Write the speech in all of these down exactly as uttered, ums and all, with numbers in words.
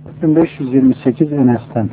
bin beş yüz yirmi sekiz Enes'ten.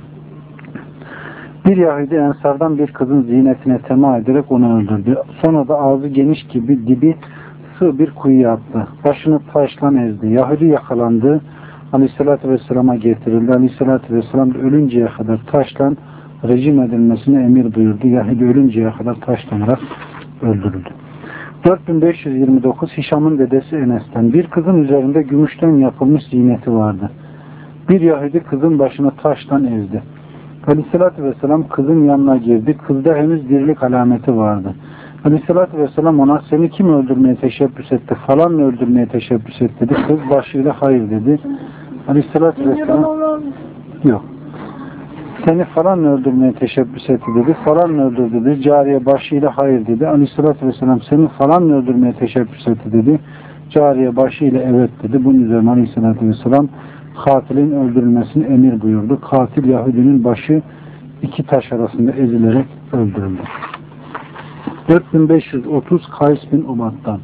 Bir Yahudi Ensardan bir kızın zinetine tema ederek onu öldürdü. Sonra da ağzı geniş gibi dibi sığ bir kuyuya attı. Başını taşla ezdi. Yahudi yakalandı. Aleyhissalatü Vesselam'a getirildi. Aleyhissalatü Vesselam ölünceye kadar taşla rejim edilmesine emir buyurdu. Yahudi ölünceye kadar taşlanarak öldürüldü. dört bin beş yüz yirmi dokuz Hişam'ın dedesi Enes'ten. Bir kızın üzerinde gümüşten yapılmış zineti vardı. Bir Yahudi kızın başını taştan ezdi. Aleyhissalatü Vesselam kızın yanına girdi. Kızda henüz dirilik alameti vardı. Aleyhissalatü Vesselam ona seni kim öldürmeye teşebbüs etti? Falan öldürmeye teşebbüs etti dedi. Kız başıyla hayır dedi. Aleyhissalatü Vesselam yok. Seni falan öldürmeye teşebbüs etti dedi. Falan öldürdü dedi. Cariye başıyla hayır dedi. Aleyhissalatü Vesselam seni falan öldürmeye teşebbüs etti dedi. Cariye başıyla evet dedi. Bunun üzerine Aleyhissalatü Vesselam katilin öldürülmesini emir buyurdu. Katil Yahudinin başı iki taş arasında ezilerek öldürüldü. dört bin beş yüz otuz Kays bin Ubad'dan.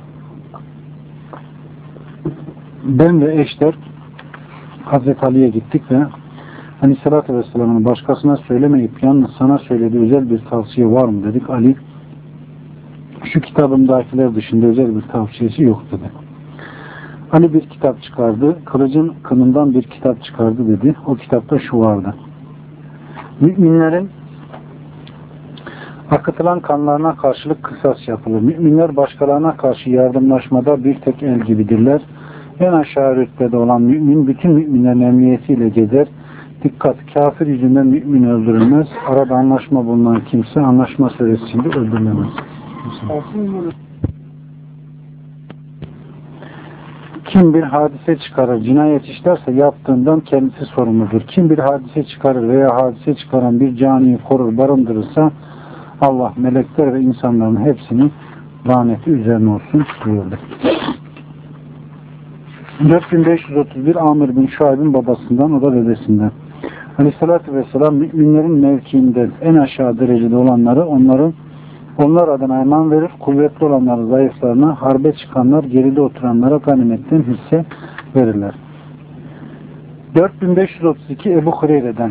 Ben ve eşler Hazreti Ali'ye gittik ve Aleyhisselatü Vesselam'ın başkasına söylemeyip yalnız sana söylediği özel bir tavsiye var mı dedik. Ali şu kitabımdakiler dışında özel bir tavsiyesi yok dedi. Ali bir kitap çıkardı. Kılıcın kınından bir kitap çıkardı dedi. O kitapta şu vardı. Müminlerin akıtılan kanlarına karşılık kısas yapılır. Müminler başkalarına karşı yardımlaşmada bir tek el gibidirler. En aşağı rütbede olan mümin bütün müminlerin emniyetiyle gezer. Dikkat! Kafir yüzünden mümin öldürülmez. Arada anlaşma bulunan kimse anlaşma süresince öldürülemez. Kim bir hadise çıkarır, cinayet işlerse yaptığından kendisi sorumludur. Kim bir hadise çıkarır veya hadise çıkaran bir caniyi korur, barındırırsa Allah, melekler ve insanların hepsini laneti üzerine olsun buyurdu. dört bin beş yüz otuz bir Amir bin Şuayb'in babasından, o da dedesinden. Aleyhissalatü Vesselam müminlerin mevkiinde en aşağı derecede olanları onların onlar adına eman verir, kuvvetli olanları zayıflarına, harbe çıkanlar geride oturanlara ganimetten hisse verirler. dört bin beş yüz otuz iki Ebu Hureyre'den.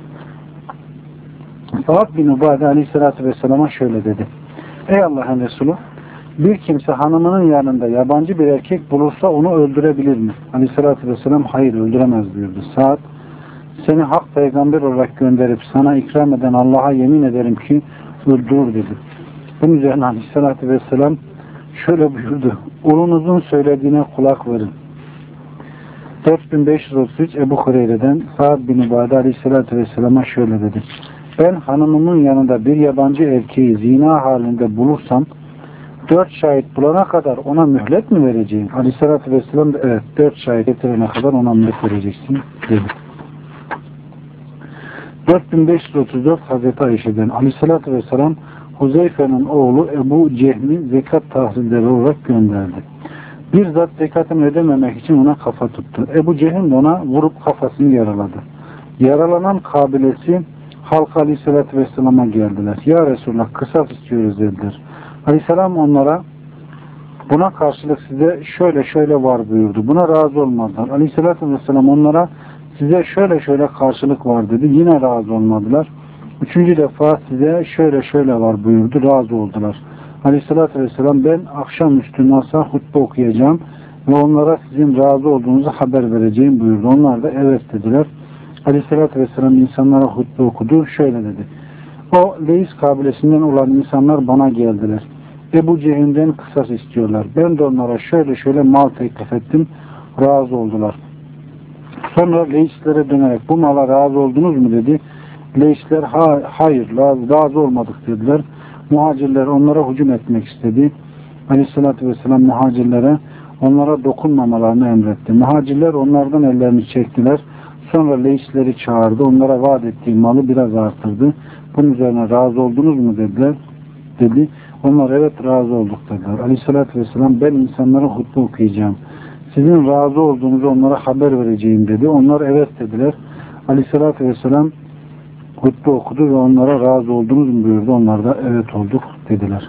Sa'd bin Ubade Aleyhisselatü Vesselam'a şöyle dedi. Ey Allah'ın Resulü, bir kimse hanımının yanında yabancı bir erkek bulursa onu öldürebilir mi? Aleyhisselatü Vesselam hayır öldüremez buyurdu. Sa'd, seni hak peygamber olarak gönderip sana ikram eden Allah'a yemin ederim ki öldürür dedi. Bunun üzerine Aleyhisselatü Vesselam şöyle buyurdu. Ulunuzun söylediğine kulak verin. dört bin beş yüz otuz üç Ebu Hureyre'den Sa'd bin Ubade Aleyhisselatü Vesselam'a şöyle dedi. Ben hanımımın yanında bir yabancı erkeği zina halinde bulursam dört şahit bulana kadar ona mühlet mi vereceğim? Aleyhisselatü Vesselam da evet dört şahit getirene kadar ona mühlet vereceksin dedi. dört bin beş yüz otuz dört Hazreti Ayşe'den Aleyhisselatü Vesselam Huzeyfe'nin oğlu Ebu Cehmi zekat tahsilleri olarak gönderdi. Bir zat zekatını ödememek için ona kafa tuttu. Ebu Cehim de ona vurup kafasını yaraladı. Yaralanan kabilesi halk Aleyhisselatü Vesselam'a geldiler. Ya Resulullah kısas istiyoruz dediler. Aleyhisselam onlara buna karşılık size şöyle şöyle var buyurdu. Buna razı olmadılar. Aleyhisselatü Vesselam onlara size şöyle şöyle karşılık var dedi. Yine razı olmadılar. Üçüncü defa size şöyle şöyle var buyurdu. Razı oldular. Aleyhissalatü Vesselam ben akşamüstü nasıl hutbe okuyacağım ve onlara sizin razı olduğunuzu haber vereceğim buyurdu. Onlar da evet dediler. Aleyhissalatü Vesselam insanlara hutbe okudu. Şöyle dedi. O Leys kabilesinden olan insanlar bana geldiler. Ebu Cehil'den kısas istiyorlar. Ben de onlara şöyle şöyle mal teklif ettim. Razı oldular. Sonra Leyslere dönerek bu mala razı oldunuz mu dedi. Leysler ha, hayır razı olmadık dediler. Muhacirler onlara hücum etmek istedi. Aleyhissalatü Vesselam muhacirlere onlara dokunmamalarını emretti. Muhacirler onlardan ellerini çektiler. Sonra Leysleri çağırdı. Onlara vaat ettiği malı biraz artırdı. Bunun üzerine razı oldunuz mu dediler. Dedi. Onlar evet razı olduk dediler. Aleyhissalatü Vesselam ben insanlara hutbe okuyacağım. Sizin razı olduğunuzu onlara haber vereceğim dedi. Onlar evet dediler. Aleyhissalatü Vesselam hutbe okudu ve onlara razı oldunuz mu buyurdu. Onlar da evet olduk dediler.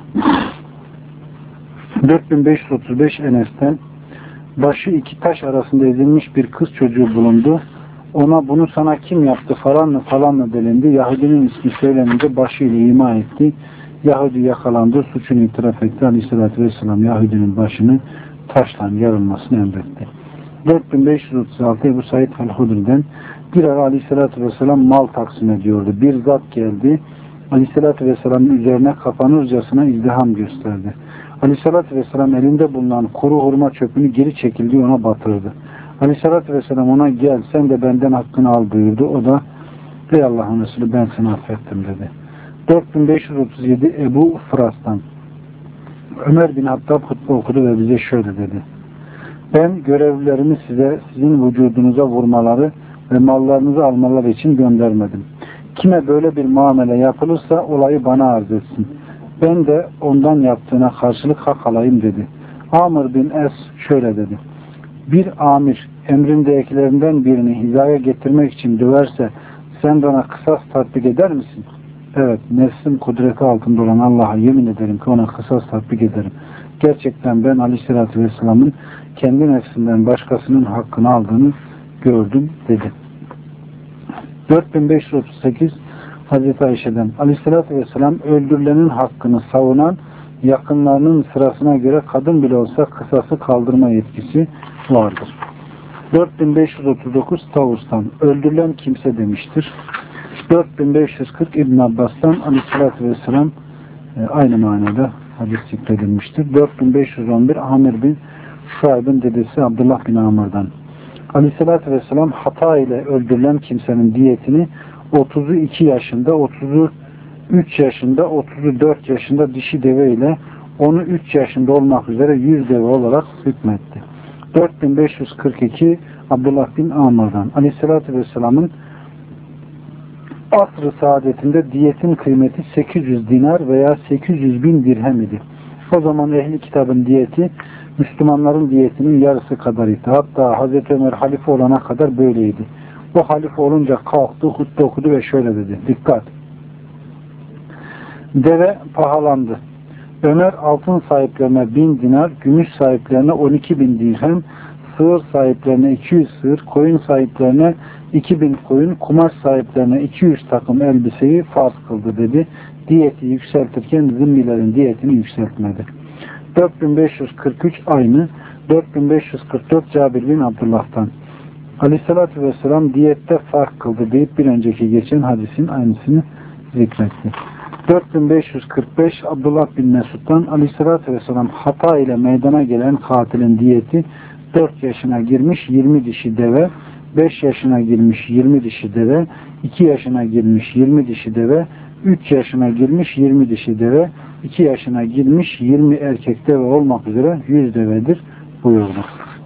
dört bin beş yüz otuz beş Enes'ten başı iki taş arasında ezilmiş bir kız çocuğu bulundu. ona bunu sana kim yaptı falan mı falan mı delindi. Yahudinin ismi söylenince başıyla ima etti. Yahudi yakalandı, suçunu itiraf etti. Aleyhissalatü vesselam Yahudinin başını taşla yarılmasını emretti. dört bin beş yüz otuz altı Ebu Said el-Hudri'den bir ara Aleyhissalatü vesselam mal taksim ediyordu. Bir zat geldi. Aleyhissalatü vesselamın üzerine kapanırcasına izdiham gösterdi. Aleyhissalatü vesselam elinde bulunan kuru hurma çöpünü geri çekildi, ona batırdı. Aleyhissalatü vesselam ona gel sen de benden hakkını al buyurdu. O da ey Allah'ın Resulü ben seni affettim dedi. dört bin beş yüz otuz yedi Ebu Fıras'tan Ömer bin Hattab hutbe okudu ve bize şöyle dedi. Ben görevlilerimi size sizin vücudunuza vurmaları ve mallarınızı almaları için göndermedim. Kime böyle bir muamele yapılırsa olayı bana arz etsin. Ben de ondan yaptığına karşılık hak alayım dedi. Amr bin Es şöyle dedi. Bir amir emrindekilerinden birini hizaya getirmek için döverse sen de ona kısas tatbik eder misin? Evet, nefsim kudreti altında olan Allah'a yemin ederim ki ona kısas tatbik ederim. Gerçekten ben Aleyhisselatü Vesselam'ın kendi nefsinden başkasının hakkını aldığını gördüm dedi. dört bin beş yüz otuz sekiz Hazreti Ayşe'den Aleyhisselatü Vesselam öldürülenin hakkını savunan yakınlarının sırasına göre kadın bile olsa kısası kaldırma yetkisi vardır. dört bin beş yüz otuz dokuz Tavus'tan öldürülen kimse demiştir. dört bin beş yüz kırk İbn Abbas'tan Aleyhisselatü Vesselam e, aynı manada hadis zikredilmiştir. dört bin beş yüz on bir Amir bin Şuayb'ın dedesi Abdullah bin Amr'dan Aleyhisselatü Vesselam hata ile öldürülen kimsenin diyetini otuz iki yaşında, otuz üç yaşında, otuz dört yaşında dişi deve ile onu üç yaşında olmak üzere yüz deve olarak hükmetti. dört bin beş yüz kırk iki Abdullah bin Amr'dan Aleyhisselatü Vesselam'ın asr-ı saadetinde diyetin kıymeti sekiz yüz dinar veya sekiz yüz bin dirhem idi. O zaman ehli kitabın diyeti Müslümanların diyetinin yarısı kadar idi. Hatta Hazreti Ömer halife olana kadar böyleydi. O halife olunca kalktı, hutbe okudu ve şöyle dedi. Dikkat! Deve pahalandı. Ömer altın sahiplerine bin dinar, gümüş sahiplerine on iki bin dirhem, sığır sahiplerine iki yüz sığır, koyun sahiplerine iki bin koyun, kumaş sahiplerine iki yüz takım elbiseyi farz kıldı dedi. Diyeti yükseltirken zimmilerin diyetini yükseltmedi. dört bin beş yüz kırk üç aynı. dört bin beş yüz kırk dört Cabir bin Abdullah'tan Aleyhisselatü Vesselam diyette fark kıldı deyip bir önceki geçen hadisin aynısını zikretti. dört bin beş yüz kırk beş Abdullah bin Mesud'dan Aleyhisselatü Vesselam hata ile meydana gelen katilin diyeti dört yaşına girmiş yirmi dişi deve, beş yaşına girmiş yirmi dişi deve, iki yaşına girmiş yirmi dişi deve, üç yaşına girmiş yirmi dişi deve, iki yaşına girmiş yirmi erkek deve olmak üzere yüz devedir buyurdu.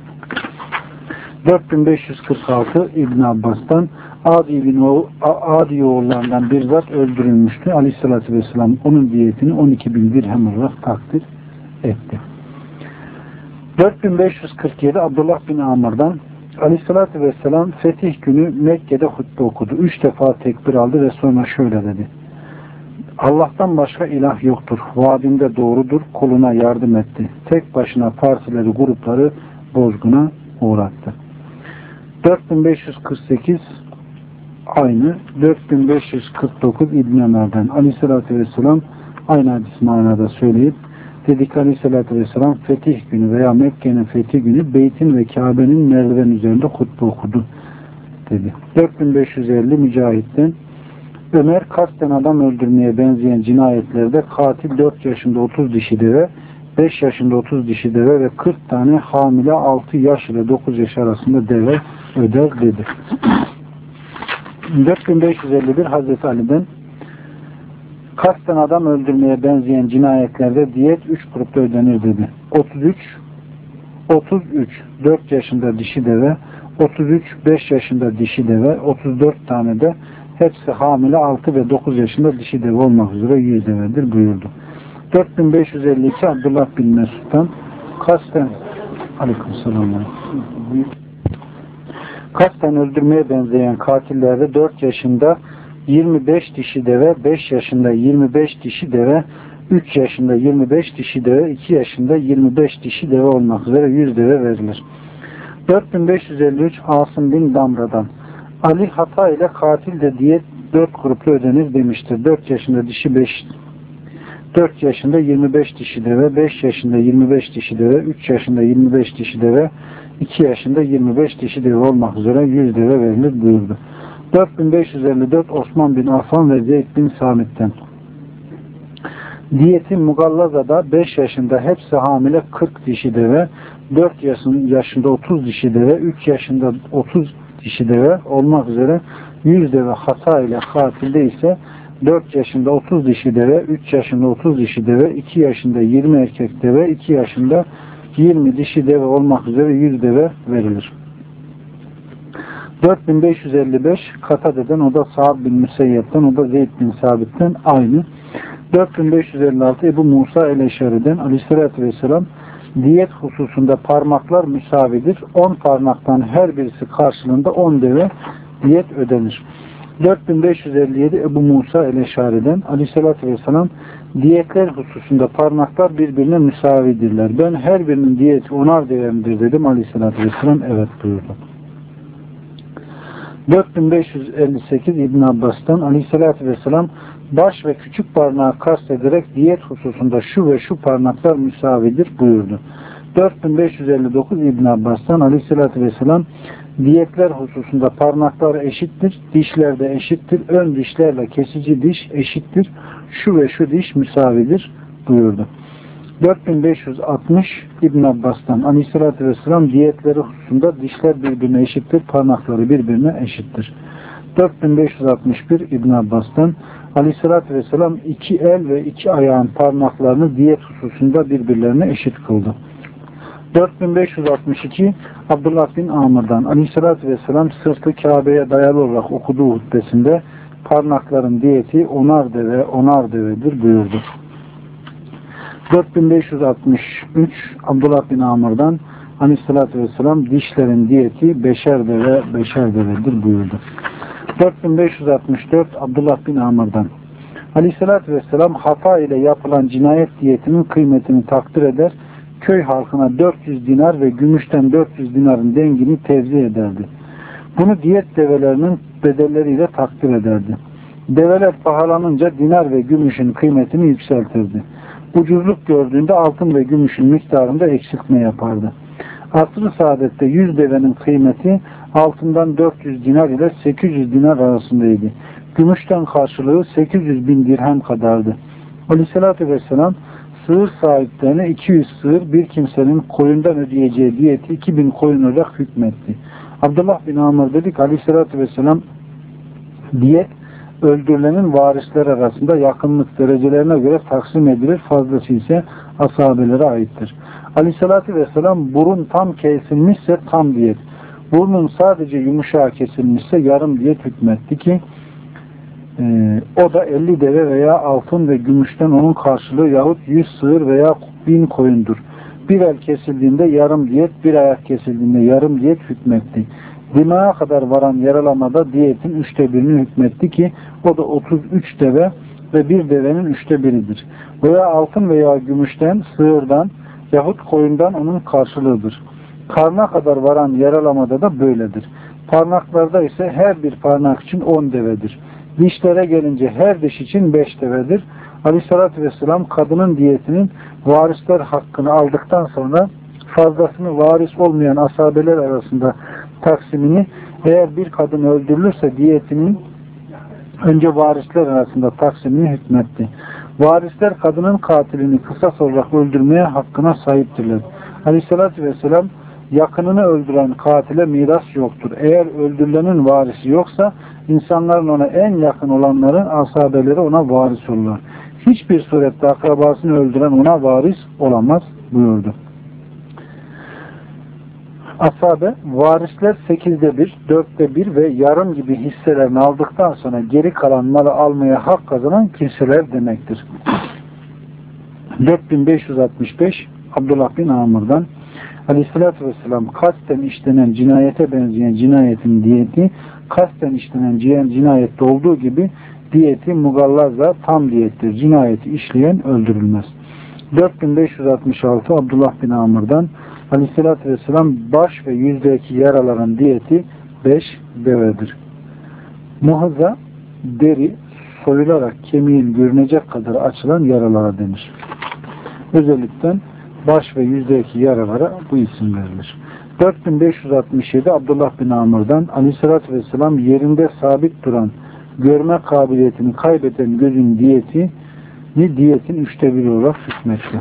dört bin beş yüz kırk altı İbn Abbas'tan Adi, bin o, Adi oğullarından bir zat öldürülmüştü. Aleyhissalatü vesselam onun diyetini on iki bin dirhem olarak takdir etti. dört bin beş yüz kırk yedi Abdullah bin Amr'dan Aleyhissalatü vesselam fetih günü Mekke'de hutbe okudu. Üç defa tekbir aldı ve sonra şöyle dedi. Allah'tan başka ilah yoktur. Vaadinde doğrudur. Kuluna yardım etti. Tek başına partileri, grupları bozguna uğrattı. dört bin beş yüz kırk sekiz aynı. dört bin beş yüz kırk dokuz İbn Ömer'den Aleyhisselatü Vesselam aynı hadis manada söyleyip dedik Aleyhisselatü Vesselam fetih günü veya Mekke'nin fetih günü Beyt'in ve Kabe'nin merdiven üzerinde hutbe okudu dedi. dört bin beş yüz elli Mücahit'ten Ömer kasten adam öldürmeye benzeyen cinayetlerde katil dört yaşında otuz dişi deve, beş yaşında otuz dişi deve ve kırk tane hamile altı yaş ile dokuz yaş arasında deve öder dedi. dört bin beş yüz elli bir Hazreti Ali'den kasten adam öldürmeye benzeyen cinayetlerde diyet üç grupta ödenir dedi. otuz üç otuz üç dört yaşında dişi deve, otuz üç beş yaşında dişi deve, otuz dört tane de hepsi hamile altı ve dokuz yaşında dişi deve olmak üzere yüz devedir buyurdu. dört bin beş yüz elli iki Abdullah bin Mesud'dan kasten aleykümselam kasten öldürmeye benzeyen katillerde dört yaşında yirmi beş dişi deve, beş yaşında yirmi beş dişi deve, üç yaşında yirmi beş dişi deve, iki yaşında yirmi beş dişi deve olmak üzere yüz deve verilir. dört bin beş yüz elli üç Asım bin Damra'dan Ali hata ile katil de diyet dört gruplu ödenir demiştir. dört yaşında dişi beş dört yaşında yirmi beş dişi deve, beş yaşında yirmi beş dişi deve, üç yaşında yirmi beş dişi deve, iki yaşında yirmi beş dişi deve olmak üzere yüz deve verilir buyurdu. dört bin beş yüz elli dört Osman bin Affan ve Zeyd bin Samit'ten. Diyeti Mugallaza'da beş yaşında hepsi hamile kırk dişi deve, dört yaşında otuz dişi deve, üç yaşında otuz dişi deve olmak üzere yüz deve hata ile katilde ise dört yaşında otuz dişi deve, üç yaşında otuz dişi deve, iki yaşında yirmi erkek deve, iki yaşında yirmi dişi deve olmak üzere yüz deve verilir. dört bin beş yüz elli beş Katade'den, o da Sa'd bin Müseyyep'ten, o da Zeyd bin Sabit'ten aynı. dört bin beş yüz elli altı Ebu Musa el-Eşari'den aleyhissalatü vesselam diyet hususunda parmaklar müsavidir. on parmaktan her birisi karşılığında on deve diyet ödenir. dört bin beş yüz elli yedi Ebu Musa el-Eşari'den aleyhissalatü vesselam diyetler hususunda parmaklar birbirine müsavidirler. Ben her birinin diyeti onar devemdir dedim. Aleyhissalatü vesselam evet buyurdu. dört bin beş yüz elli sekiz İbn Abbas'tan aleyhissalatü vesselam baş ve küçük parmağı kastederek diyet hususunda şu ve şu parmaklar müsavidir buyurdu. dört bin beş yüz elli dokuz İbn Abbas'tan aleyhissalatü vesselam diyetler hususunda parmaklar eşittir, dişler de eşittir, ön dişlerle kesici diş eşittir, şu ve şu diş müsavidir buyurdu. dört bin beş yüz altmış İbn Abbas'tan aleyhissalatü vesselam diyetleri hususunda dişler birbirine eşittir, parmakları birbirine eşittir. dört bin beş yüz altmış bir İbn Abbas'tan aleyhissalatü vesselam iki el ve iki ayağın parmaklarını diyet hususunda birbirlerine eşit kıldı. dört bin beş yüz altmış iki Abdullah bin Amr'dan aleyhissalatü vesselam sırtı Kabe'ye dayalı olarak okuduğu hutbesinde parmakların diyeti onar deve onar devedir buyurdu. dört bin beş yüz altmış üç Abdullah bin Amr'dan aleyhissalatü vesselam dişlerin diyeti beşer deve beşer devedir buyurdu. dört bin beş yüz altmış dört Abdullah bin Amr'dan aleyhissalatü vesselam hata ile yapılan cinayet diyetinin kıymetini takdir eder, köy halkına dört yüz dinar ve gümüşten dört yüz dinarın dengini tevzi ederdi. Bunu diyet develerinin bedelleriyle takdir ederdi. Develer pahalanınca dinar ve gümüşün kıymetini yükseltirdi. Ucuzluk gördüğünde altın ve gümüşün miktarında eksiltme yapardı. Asr-ı saadette yüz devenin kıymeti altından dört yüz dinar ile sekiz yüz dinar arasındaydı. Gümüşten karşılığı sekiz yüz bin dirhem kadardı. Aleyhissalatü vesselam sığır sahiplerine iki yüz sığır bir kimsenin koyundan ödeyeceği diyeti iki bin koyun olarak hükmetti. Abdullah bin Amr dedik aleyhissalatü vesselam diyet öldürülenin varisler arasında yakınlık derecelerine göre taksim edilir, fazlası ise ashabelere aittir. Aleyhissalatü vesselam burun tam kesilmişse tam diyet, burnun sadece yumuşağı kesilmişse yarım diyet hükmetti ki e, o da elli deve veya altın ve gümüşten onun karşılığı yahut yüz sığır veya bin koyundur. Bir el kesildiğinde yarım diyet, bir ayak kesildiğinde yarım diyet hükmetti. Dimağa kadar varan yaralamada diyetin üçte birini hükmetti ki o da otuz üç deve ve bir devenin üçte biridir. Veya altın veya gümüşten, sığırdan yahut koyundan onun karşılığıdır. Karna kadar varan yaralamada da böyledir. Parmaklarda ise her bir parmak için on devedir. Dişlere gelince her diş için beş devedir. Aleyhissalatü vesselam kadının diyetinin varisler hakkını aldıktan sonra fazlasını varis olmayan asabeler arasında taksimini, eğer bir kadın öldürülürse diyetinin önce varisler arasında taksimini hükmetti. Varisler kadının katilini kısas olarak öldürmeye hakkına sahiptirler. Aleyhissalatü vesselam yakınını öldüren katile miras yoktur. Eğer öldürülenin varisi yoksa insanların ona en yakın olanların asabeleri ona varis olurlar. Hiçbir surette akrabasını öldüren ona varis olamaz buyurdu. Asabe, varisler sekizde bir, dörtte bir ve yarım gibi hisselerini aldıktan sonra geri kalan malı almaya hak kazanan kimseler demektir. dört bin beş yüz altmış beş Abdullah bin Amr'dan Aleyhisselatü Vesselam kasten işlenen cinayete benzeyen cinayetin diyeti kasten işlenen cinayette olduğu gibi diyeti mugallazla tam diyettir. Cinayeti işleyen öldürülmez. dört bin beş yüz altmış altı Abdullah bin Amr'dan Aleyhisselatü Vesselam baş ve yüzdeki yaraların diyeti beş devedir. Muhaza, deri soyularak kemiğin görünecek kadar açılan yaralara denir. Özellikle baş ve yüzdeki yaralara bu isim verilir. dört bin beş yüz altmış yedi Abdullah bin Amr'dan Aleyhisselatü Vesselam yerinde sabit duran, görme kabiliyetini kaybeden gözün diyeti diyetin üçte biri olarak hükmetti.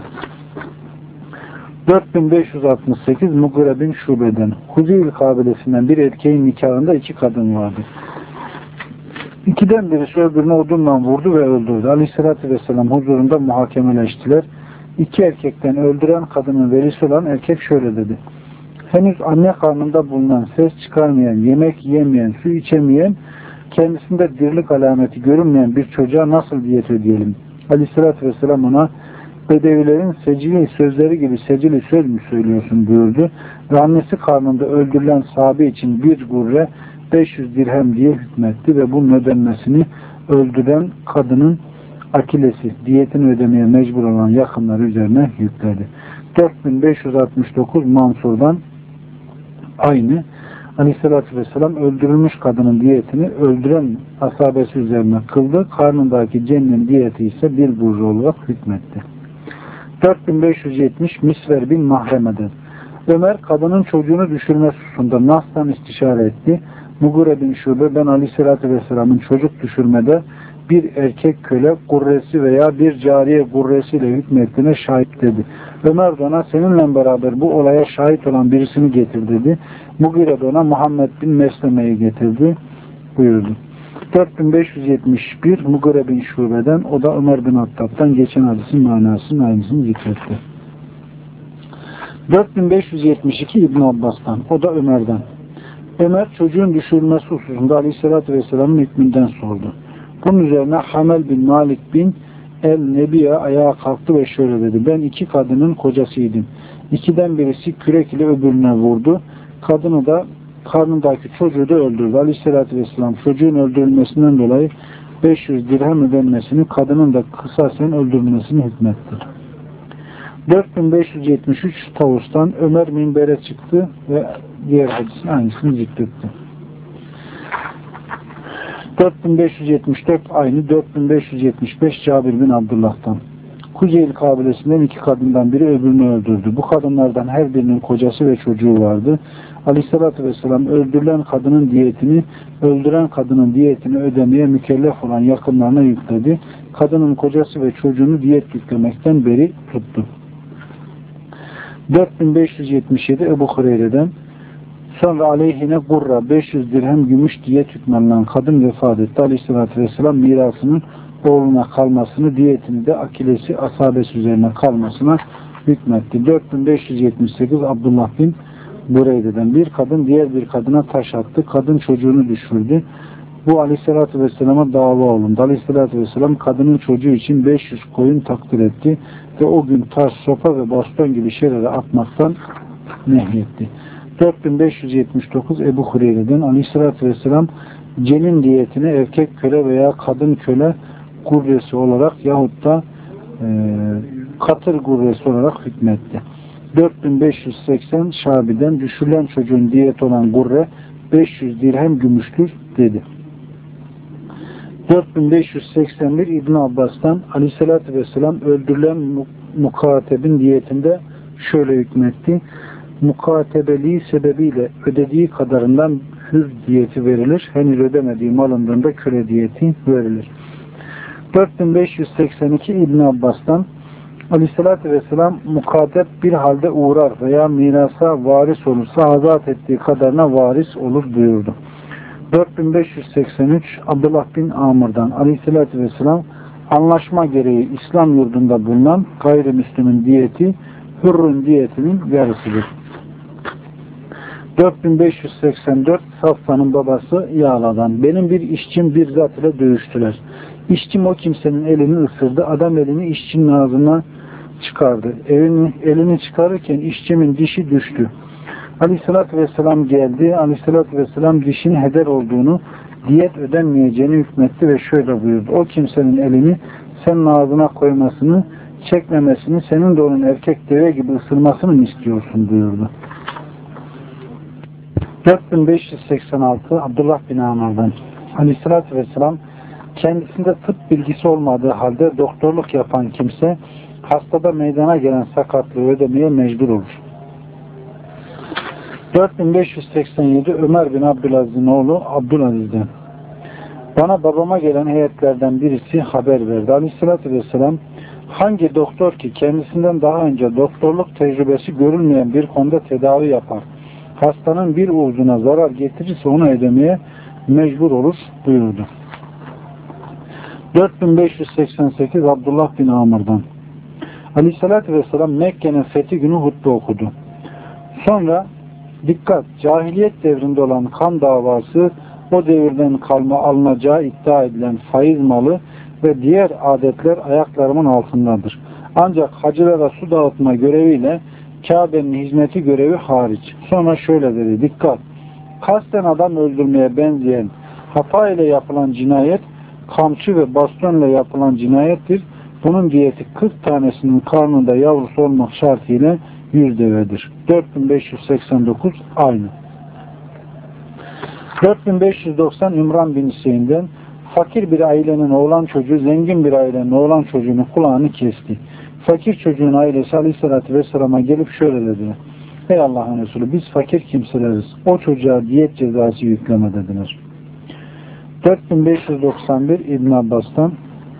dört bin beş yüz altmış sekiz Mugire bin Şube'den Huzeyl kabilesinden bir erkeğin nikahında iki kadın vardı. İkiden birisi öbürünü odunla vurdu ve öldürdü. Aleyhisselatü Vesselam huzurunda muhakemeleştiler. İki erkekten öldüren kadının velisi olan erkek şöyle dedi: henüz anne karnında bulunan, ses çıkarmayan, yemek yemeyen, su içemeyen, kendisinde dirlik alameti görünmeyen bir çocuğa nasıl diyet ödeyelim? Aleyhisselatü Vesselam ona, Bedevilerin secili sözleri gibi secili söz mü söylüyorsun buyurdu. Ve annesi karnında öldürülen sahabe için bir gurre beş yüz dirhem diye hükmetti ve bunun ödenmesini öldüren kadının akilesi, diyetini ödemeye mecbur olan yakınları üzerine yükledi. dört bin beş yüz altmış dokuz Mansur'dan aynı Aleyhisselatü Vesselam öldürülmüş kadının diyetini öldüren asabesi üzerine kıldı. Karnındaki cennin diyeti ise bir burcu olarak hükmetti. dört bin beş yüz yetmiş Misver bin Mahreme'den Ömer kadının çocuğunu düşürme hususunda Nas'tan istişare etti. Mugire bin Şube, ben Aleyhisselatü Vesselam'ın çocuk düşürmede bir erkek köle gurresi veya bir cariye gurresiyle hükmettiğine şahit dedi. Ömer de ona, seninle beraber bu olaya şahit olan birisini getir dedi. Mugire de ona Muhammed bin Mesleme'yi getirdi buyurdu. dört bin beş yüz yetmiş bir Mugire bin Şube'den, o da Ömer bin Hattab'dan geçen hadisin manasının aynısını zikretti. dört bin beş yüz yetmiş iki İbn Abbas'tan, o da Ömer'den. Ömer çocuğun düşürülmesi hususunda Aleyhisselatü Vesselam'ın hükmünden sordu. Bunun üzerine Hamel bin Malik bin El-Nebiye ayağa kalktı ve şöyle dedi: ben iki kadının kocasıydım. İkiden birisi kürek ile öbürüne vurdu. Kadını da karnındaki çocuğu da öldürdü. Aleyhisselatü Vesselam çocuğun öldürülmesinden dolayı beş yüz dirhem ödenmesini, kadının da kısasen öldürülmesini hükmetti. dört bin beş yüz yetmiş üç Tavus'tan Ömer minbere çıktı ve diğer hadisin aynısını zikretti. dört bin beş yüz yetmiş dört aynı dört bin beş yüz yetmiş beş Cabir bin Abdullah'tan. Kuzeyl kabilesinden iki kadından biri öbürünü öldürdü. Bu kadınlardan her birinin kocası ve çocuğu vardı. Aleyhissalatü Vesselam öldürülen kadının diyetini, öldüren kadının diyetini ödemeye mükellef olan yakınlarına yükledi. Kadının kocası ve çocuğunu diyet yüklemekten beri tuttu. dört bin beş yüz yetmiş yedi Ebu Hureyre'den, sonra aleyhine gurra beş yüz dirhem gümüş diyet hükmedilen kadın vefat etti. Aleyhissalatü Vesselam mirasının oğluna kalmasını, diyetini de akilesi, asabesi üzerine kalmasına hükmetti. dört bin beş yüz yetmiş sekiz Abdullah bin Bureyde'den, bir kadın diğer bir kadına taş attı. Kadın çocuğunu düşürdü. Bu Aleyhisselatü Vesselam'a dava olundu. Aleyhisselatü Vesselam kadının çocuğu için beş yüz koyun takdir etti ve o gün taş, sopa ve baston gibi şeyleri atmaktan nehyetti. dört bin beş yüz yetmiş dokuz Ebu Hureyre'den, Aleyhisselatü Vesselam cenin diyetine erkek köle veya kadın köle gurresi olarak yahut da e, katır gurresi olarak hükmetti. dört bin beş yüz seksen Şabi'den, düşürülen çocuğun diyeti olan gurre beş yüz dirhem gümüştür dedi. dört bin beş yüz seksen bir İbn Abbas'tan, Aleyhisselatü Vesselam öldürülen mukatebin diyetinde şöyle hükmetti: mukatebeliği sebebiyle ödediği kadarından hür diyeti verilir. Henüz ödemediği malındığında köle diyeti verilir. dört bin beş yüz seksen iki İbn Abbas'tan, Aleyhisselatü Vesselam mukatep bir halde uğrar veya mirasa varis olursa azat ettiği kadarına varis olur buyurdu. dört bin beş yüz seksen üç Abdullah bin Amr'dan, Aleyhisselatü Vesselam anlaşma gereği İslam yurdunda bulunan gayrimüslimin diyeti hürrün diyetinin yarısıdır. dört bin beş yüz seksen dört Safvan'ın babası Yağla'dan, benim bir işçim bir zat ile dövüştüler. İşçim o kimsenin elini ısırdı. Adam elini işçinin ağzına çıkardı. Elini, elini çıkarırken işçimin dişi düştü. Aleyhisselatü Vesselam geldi. Aleyhisselatü Vesselam dişin heder olduğunu, diyet ödenmeyeceğini hükmetti ve şöyle buyurdu: o kimsenin elini senin ağzına koymasını, çekmemesini, senin de onun erkek deve gibi ısırmasını mı istiyorsun buyurdu. dört bin beş yüz seksen altı Abdullah bin Amr'dan, Aleyhissalatü vesselam kendisinde tıp bilgisi olmadığı halde doktorluk yapan kimse hastada meydana gelen sakatlığı ödemeye mecbur olur. dört bin beş yüz seksen yedi Ömer bin Abdülaziz'in oğlu Abdülaziz'den. Bana babama gelen heyetlerden birisi haber verdi. Aleyhissalatü vesselam hangi doktor ki kendisinden daha önce doktorluk tecrübesi görülmeyen bir konuda tedavi yapar, hastanın bir uzvuna zarar getirirse onu ödemeye mecbur olur buyurdu. dört bin beş yüz seksen sekiz Abdullah bin Amr'dan. Aleyhissalatü vesselam Mekke'nin fethi günü hutbe okudu. Sonra dikkat, cahiliyet devrinde olan kan davası, o devirden kalma alınacağı iddia edilen faiz malı ve diğer adetler ayaklarımın altındadır. Ancak hacılara su dağıtma göreviyle Kabe'nin hizmeti görevi hariç. Sonra şöyle dedi, dikkat, kasten adam öldürmeye benzeyen hata ile yapılan cinayet, kamçı ve bastonla yapılan cinayettir. Bunun diyeti kırk tanesinin karnında yavrusu olmak şartıyla yüz devedir. dört bin beş yüz seksen dokuz aynı. dört bin beş yüz doksan İmran bin Hüseyin'den fakir bir ailenin oğlan çocuğu zengin bir ailenin oğlan çocuğunun kulağını kesti. Fakir çocuğun ailesi Aleyhisselatü Vesselam'a gelip şöyle dedi. Ey Allah'ın Resulü, biz fakir kimseleriz. O çocuğa diyet cezası yükleme dediler. dört bin beş yüz doksan bir İbn Abbas'tan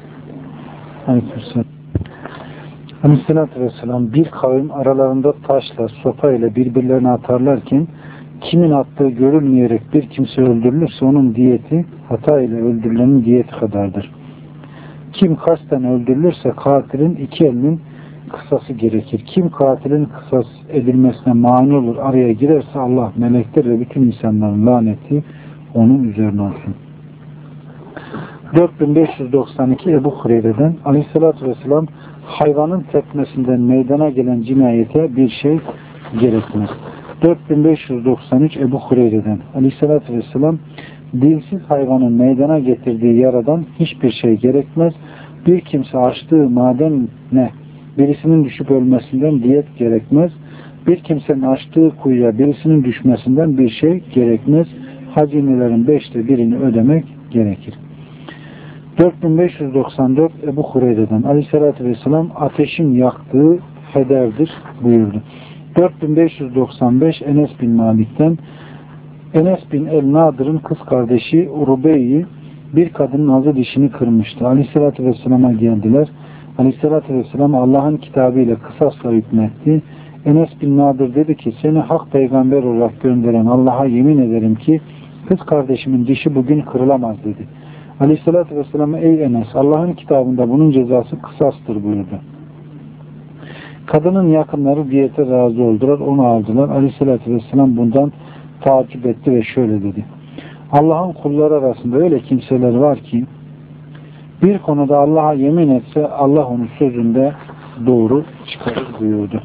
Aleyhisselatü Vesselam bir kavim aralarında taşla, sopa ile birbirlerine atarlarken kimin attığı görülmeyerek bir kimse öldürülürse onun diyeti hata ile öldürülenin diyeti kadardır. Kim kasten öldürülürse katilin iki elinin kısası gerekir. Kim katilin kısas edilmesine mani olur, araya girerse Allah, melekler ve bütün insanların laneti onun üzerine olsun. dört bin beş yüz doksan iki Ebu Hureyre'den Aleyhisselatü Vesselam hayvanın tepmesinden meydana gelen cinayete bir şey gerekmez. dört bin beş yüz doksan üç Ebu Hureyre'den Aleyhisselatü Vesselam dilsiz hayvanın meydana getirdiği yaradan hiçbir şey gerekmez. Bir kimse açtığı madenle birisinin düşüp ölmesinden diyet gerekmez. Bir kimsenin açtığı kuyuya birisinin düşmesinden bir şey gerekmez. Hazinelerin beşte birini ödemek gerekir. dört bin beş yüz doksan dört Ebu Hureyre'den Aleyhisselatü Vesselam ateşin yaktığı federdir buyurdu. dört bin beş yüz doksan beş Enes bin Malik'ten Enes bin el-Nadır'ın kız kardeşi Urubey'i bir kadının azı dişini kırmıştı. Aleyhisselatü Vesselam'a geldiler. Aleyhisselatü Vesselam Allah'ın kitabıyla kısasla hükmetti. Enes bin Nadır dedi ki seni hak peygamber olarak gönderen Allah'a yemin ederim ki kız kardeşimin dişi bugün kırılamaz dedi. Aleyhisselatü Vesselam ey Enes, Allah'ın kitabında bunun cezası kısastır buyurdu. Kadının yakınları diyete razı oldular, onu aldılar. Aleyhisselatü Vesselam bundan taaccüp etti ve şöyle dedi. Allah'ın kulları arasında öyle kimseler var ki bir konuda Allah'a yemin etse Allah onun sözünde doğru çıkarır buyurdu.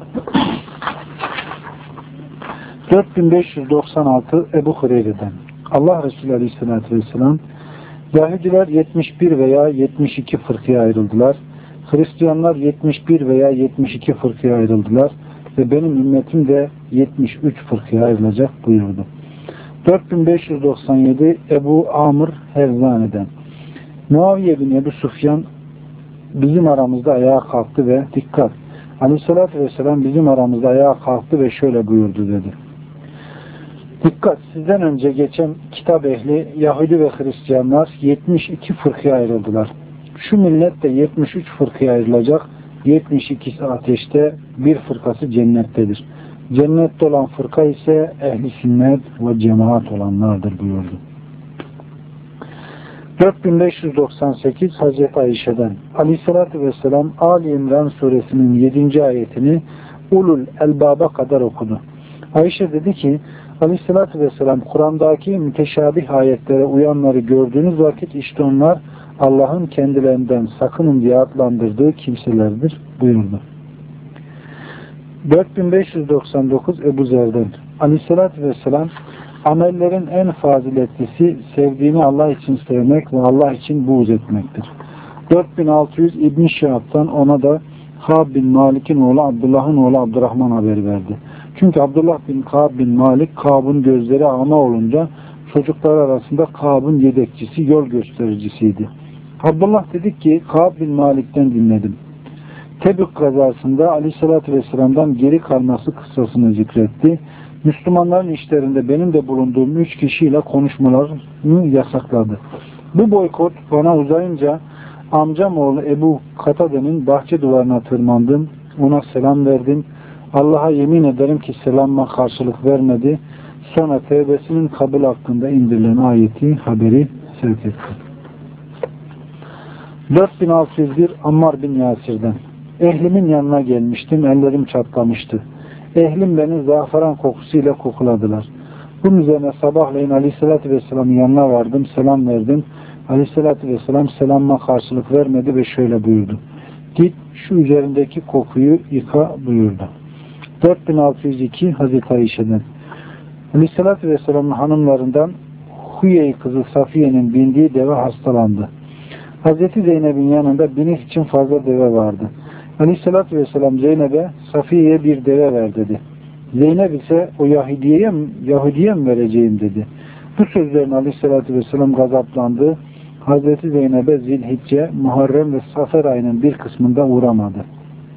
dört bin beş yüz doksan altı Ebu Hureyre'den Allah Resulü Aleyhisselatü Vesselam Yahudiler yetmiş bir veya yetmiş iki fırkaya ayrıldılar. Hristiyanlar yetmiş bir veya yetmiş iki fırkaya ayrıldılar ve benim ümmetim de yetmiş üç fırkaya ayrılacak buyurdu. dört bin beş yüz doksan yedi Ebu Amr Herzane'den Muaviye bin Ebu Sufyan bizim aramızda ayağa kalktı ve dikkat, Aleyhisselatü Vesselam bizim aramızda ayağa kalktı ve şöyle buyurdu dedi. Dikkat, sizden önce geçen kitap ehli Yahudi ve Hristiyanlar yetmiş iki fırkaya ayrıldılar. Şu millet de yetmiş üç fırkaya ayrılacak. yetmiş ikisi ateşte, bir fırkası cennettedir. Cennette olan fırka ise ehli sünnet ve cemaat olanlardır buyurdu. dört bin beş yüz doksan sekiz Hazreti Ayşe'den Aleyhisselatü Vesselam Ali İmran suresinin yedinci ayetini ulul elbaba kadar okudu. Ayşe dedi ki Aleyhisselatü Vesselam Kur'an'daki müteşabih ayetlere uyanları gördüğünüz vakit işte onlar Allah'ın kendilerinden sakının diye adlandırdığı kimselerdir buyurdu. dört bin beş yüz doksan dokuz Ebu Zer'den Aleyhisselatü Vesselam amellerin en faziletlisi sevdiğini Allah için sevmek ve Allah için buğz etmektir. dört bin altı yüz İbn-i Şihab'tan ona da Kâb bin Malik'in oğlu Abdullah'ın oğlu Abdurrahman haber verdi. Çünkü Abdullah bin Kâb bin Malik Kâb'ın gözleri ama olunca çocuklar arasında Kâb'ın yedekçisi, yol göstericisiydi. Abdullah dedi ki, Kâb bin Malik'ten dinledim. Tebük gazasında Aleyhisselatü Vesselam'dan geri kalması kıssasını zikretti. Müslümanların işlerinde benim de bulunduğum üç kişiyle konuşmalarını yasakladı. Bu boykot bana uzayınca amcam oğlu Ebu Katade'nin bahçe duvarına tırmandım. Ona selam verdim. Allah'a yemin ederim ki selamma karşılık vermedi. Sonra tevbesinin kabul hakkında indirilen ayeti haberi sevk etti. dört bin altı yüz bir Ammar bin Yasir'den. Ehlimin yanına gelmiştim. Ellerim çatlamıştı. Ehlim beni zaferan kokusuyla kokuladılar. Bunun üzerine sabahleyin Aleyhisselatü Vesselam'ın yanına vardım. Selam verdim. Aleyhisselatü Vesselam selamma karşılık vermedi ve şöyle buyurdu. Git şu üzerindeki kokuyu yıka buyurdu. dört bin altı yüz iki Hazreti Ayşe'den. Aleyhisselatü Vesselam'ın hanımlarından Huyey kızı Safiye'nin bindiği deve hastalandı. Hazreti Zeynep'in yanında binek için fazla deve vardı. Aleyhisselatü Vesselam Zeynep'e Safiye'ye bir deve ver dedi. Zeynep ise o Yahudiye'ye mi, Yahudiye mi vereceğim dedi. Bu sözlerine Aleyhisselatü Vesselam gazaplandı. Hazreti Zeynep'e Zilhicce, Muharrem ve Safer ayının bir kısmında uğramadı.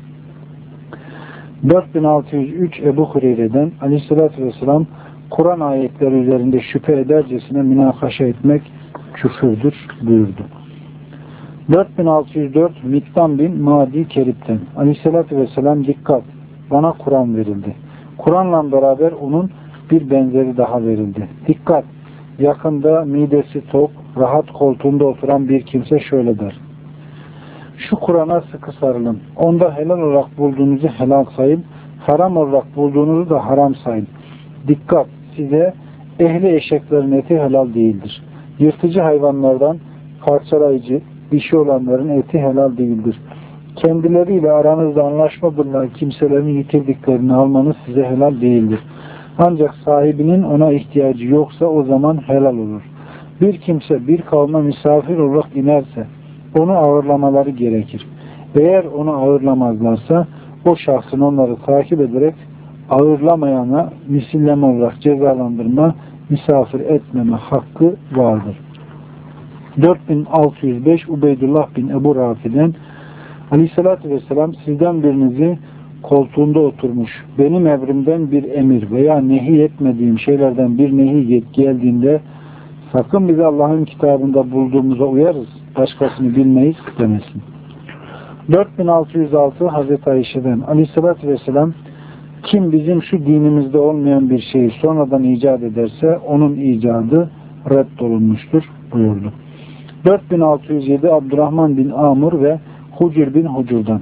dört bin altı yüz üç Ebu Hureyre'den Aleyhisselatü Vesselam Kur'an ayetleri üzerinde şüphe edercesine münakaşa etmek küfürdür buyurdu. dört bin altı yüz dört Miktam bin Madi Kerip'ten Aleyhisselatü Vesselam dikkat! Bana Kur'an verildi. Kur'an'la beraber onun bir benzeri daha verildi. Dikkat! Yakında midesi tok, rahat koltuğunda oturan bir kimse şöyle der. Şu Kur'an'a sıkı sarılın. Onda helal olarak bulduğunuzu helal sayın, haram olarak bulduğunuzu da haram sayın. Dikkat! Size ehli eşeklerin eti helal değildir. Yırtıcı hayvanlardan parçalayıcı, dişi olanların eti helal değildir. Kendileriyle aranızda anlaşma bulunan kimselerin yitirdiklerini almanız size helal değildir. Ancak sahibinin ona ihtiyacı yoksa o zaman helal olur. Bir kimse bir kavme misafir olarak inerse onu ağırlamaları gerekir. Eğer onu ağırlamazlarsa o şahsın onları takip ederek ağırlamayana misilleme olarak cezalandırma, misafir etmeme hakkı vardır. dört bin altı yüz beş Ubeydullah bin Ebu Rafi'den Aleyhisselatü Vesselam sizden birinizi koltuğunda oturmuş, benim emrimden bir emir veya nehi etmediğim şeylerden bir nehi geldiğinde sakın bizi Allah'ın kitabında bulduğumuza uyarız, başkasını bilmeyiz demesin. dört bin altı yüz altı Hazreti Ayşe'den Aleyhisselatü Vesselam kim bizim şu dinimizde olmayan bir şeyi sonradan icat ederse onun icadı reddolunmuştur buyurdu. dört bin altı yüz yedi Abdurrahman bin Amr ve Hucur bin Hucur'dan.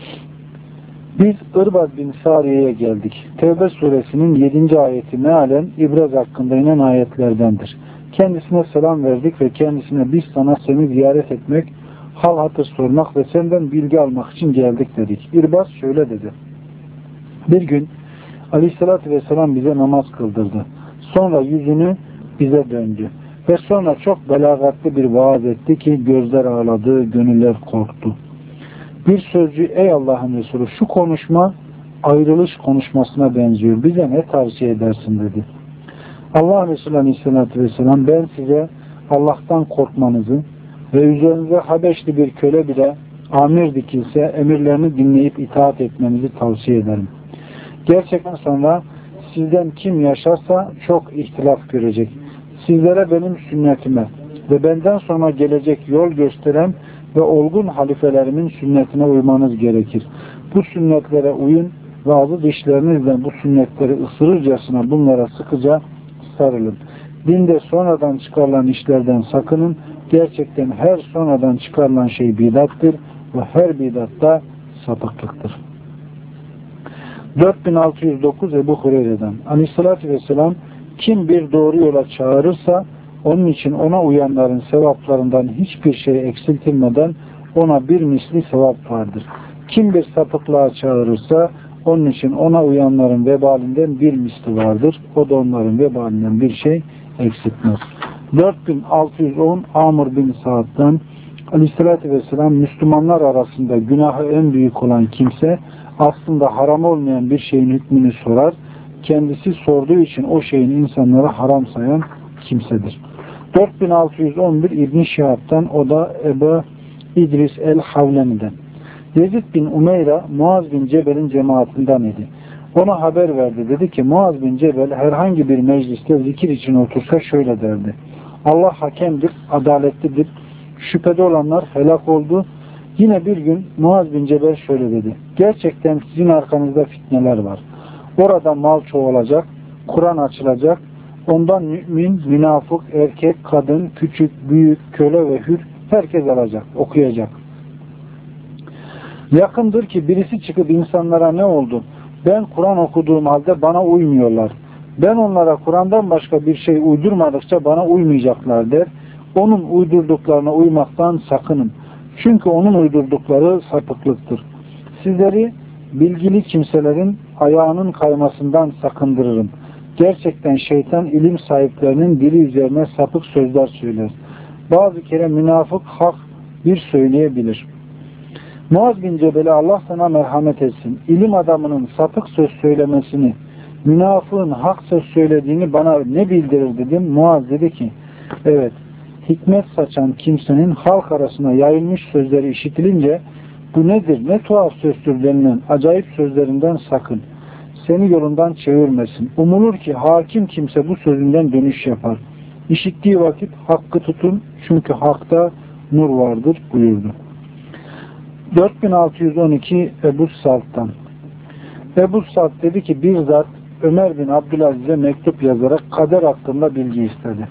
Biz Irbaz bin Sariye'ye geldik. Tevbe suresinin yedinci ayeti mealen İbraz hakkında inen ayetlerdendir. Kendisine selam verdik ve kendisine biz sana seni ziyaret etmek, hal hatır sormak ve senden bilgi almak için geldik dedik. İrbaz şöyle dedi. Bir gün Aleyhisselatü Vesselam bize namaz kıldırdı. Sonra yüzünü bize döndü. Ve sonra çok belagatli bir vaaz etti ki gözler ağladı, gönüller korktu. Bir sözcü ey Allah'ın Resulü şu konuşma ayrılış konuşmasına benziyor. Bize ne tavsiye edersin dedi. Allah Resulü Aleyhisselatü Vesselam ben size Allah'tan korkmanızı ve üzerinize Habeşli bir köle bile amir dikilse emirlerini dinleyip itaat etmenizi tavsiye ederim. Gerçekten sonra sizden kim yaşarsa çok ihtilaf görecek. Sizlere benim sünnetime ve benden sonra gelecek yol gösteren ve olgun halifelerimin sünnetine uymanız gerekir. Bu sünnetlere uyun ve ağzı dişlerinizle bu sünnetleri ısırırcasına bunlara sıkıca sarılın. Dinde sonradan çıkarılan işlerden sakının. Gerçekten her sonradan çıkarılan şey bidattır ve her bidatta sapıklıktır. dört bin altı yüz dokuz Ebu Hureyre'den Aleyhisselatü Vesselam kim bir doğru yola çağırırsa onun için ona uyanların sevaplarından hiçbir şey eksiltilmeden ona bir misli sevap vardır. Kim bir sapıklığa çağırırsa onun için ona uyanların vebalinden bir misli vardır. O da onların vebalinden bir şey eksiltmez. dört bin altı yüz on Amr bin Sa'd'dan Aleyhisselatü Vesselam Müslümanlar arasında günahı en büyük olan kimse aslında haram olmayan bir şeyin hükmünü sorar. Kendisi sorduğu için o şeyin insanlara haram sayan kimsedir. dört bin altı yüz on bir İbn Şihab'tan, o da Ebu İdris el-Havleni'den. Yezid bin Umeyra Muaz bin Cebel'in cemaatinden idi. Ona haber verdi. Dedi ki Muaz bin Cebel herhangi bir mecliste zikir için otursa şöyle derdi: Allah hakemdir, adaletlidir. Şüphede olanlar helak oldu. Yine bir gün Muaz bin Cebel şöyle dedi: gerçekten sizin arkanızda fitneler var. Orada mal çoğalacak, Kur'an açılacak, ondan mümin, münafık, erkek, kadın, küçük, büyük, köle ve hür herkes alacak, okuyacak. Yakındır ki birisi çıkıp insanlara ne oldu? Ben Kur'an okuduğum halde bana uymuyorlar. Ben onlara Kur'an'dan başka bir şey uydurmadıkça bana uymayacaklar der. Onun uydurduklarına uymaktan sakının. Çünkü onun uydurdukları sapıklıktır. Sizleri bilgili kimselerin ayağının kaymasından sakındırırım. Gerçekten şeytan ilim sahiplerinin dili üzerine sapık sözler söyler. Bazı kere münafık hak bir söyleyebilir. Muaz bin Cebel'e Allah sana merhamet etsin. İlim adamının sapık söz söylemesini, münafığın hak söz söylediğini bana ne bildirir dedim. Muaz dedi ki, evet, hikmet saçan kimsenin halk arasına yayılmış sözleri işitilince bu nedir, ne tuhaf sözdür denilen acayip sözlerinden sakın. Seni yolundan çevirmesin. Umulur ki hakim kimse bu sözünden dönüş yapar. İşittiği vakit hakkı tutun, çünkü hakta nur vardır buyurdu. dört bin altı yüz on iki Ebu Salt'tan. Ebu Salt dedi ki bir zat Ömer bin Abdülaziz'e mektup yazarak kader hakkında bilgi istedi.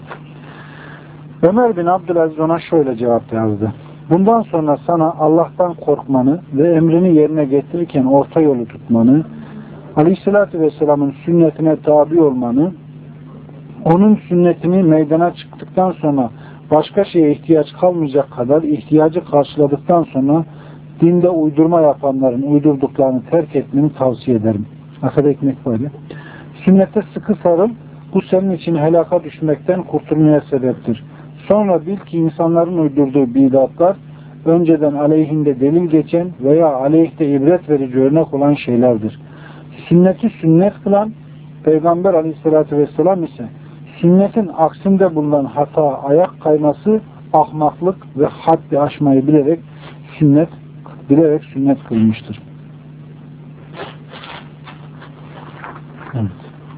Ömer bin Abdülaziz ona şöyle cevap yazdı: bundan sonra sana Allah'tan korkmanı ve emrini yerine getirirken orta yolu tutmanı, Aleyhisselatü Vesselam'ın sünnetine tabi olmanı, onun sünnetini meydana çıktıktan sonra başka şeye ihtiyaç kalmayacak kadar ihtiyacı karşıladıktan sonra dinde uydurma yapanların uydurduklarını terk etmeni tavsiye ederim. Arkada ekmek var ya. Sünnete sıkı sarıl, bu senin için helaka düşmekten kurtulmaya sebeptir. Sonra bil ki insanların uydurduğu bidatlar önceden aleyhinde delil geçen veya aleyhte ibret verici örnek olan şeylerdir. Sünneti sünnet kılan Peygamber Aleyhisselatü Vesselam ise sünnetin aksinde bulunan hata, ayak kayması, ahmaklık ve haddi aşmayı bilerek sünnet bilerek sünnet kılmıştır. Evet.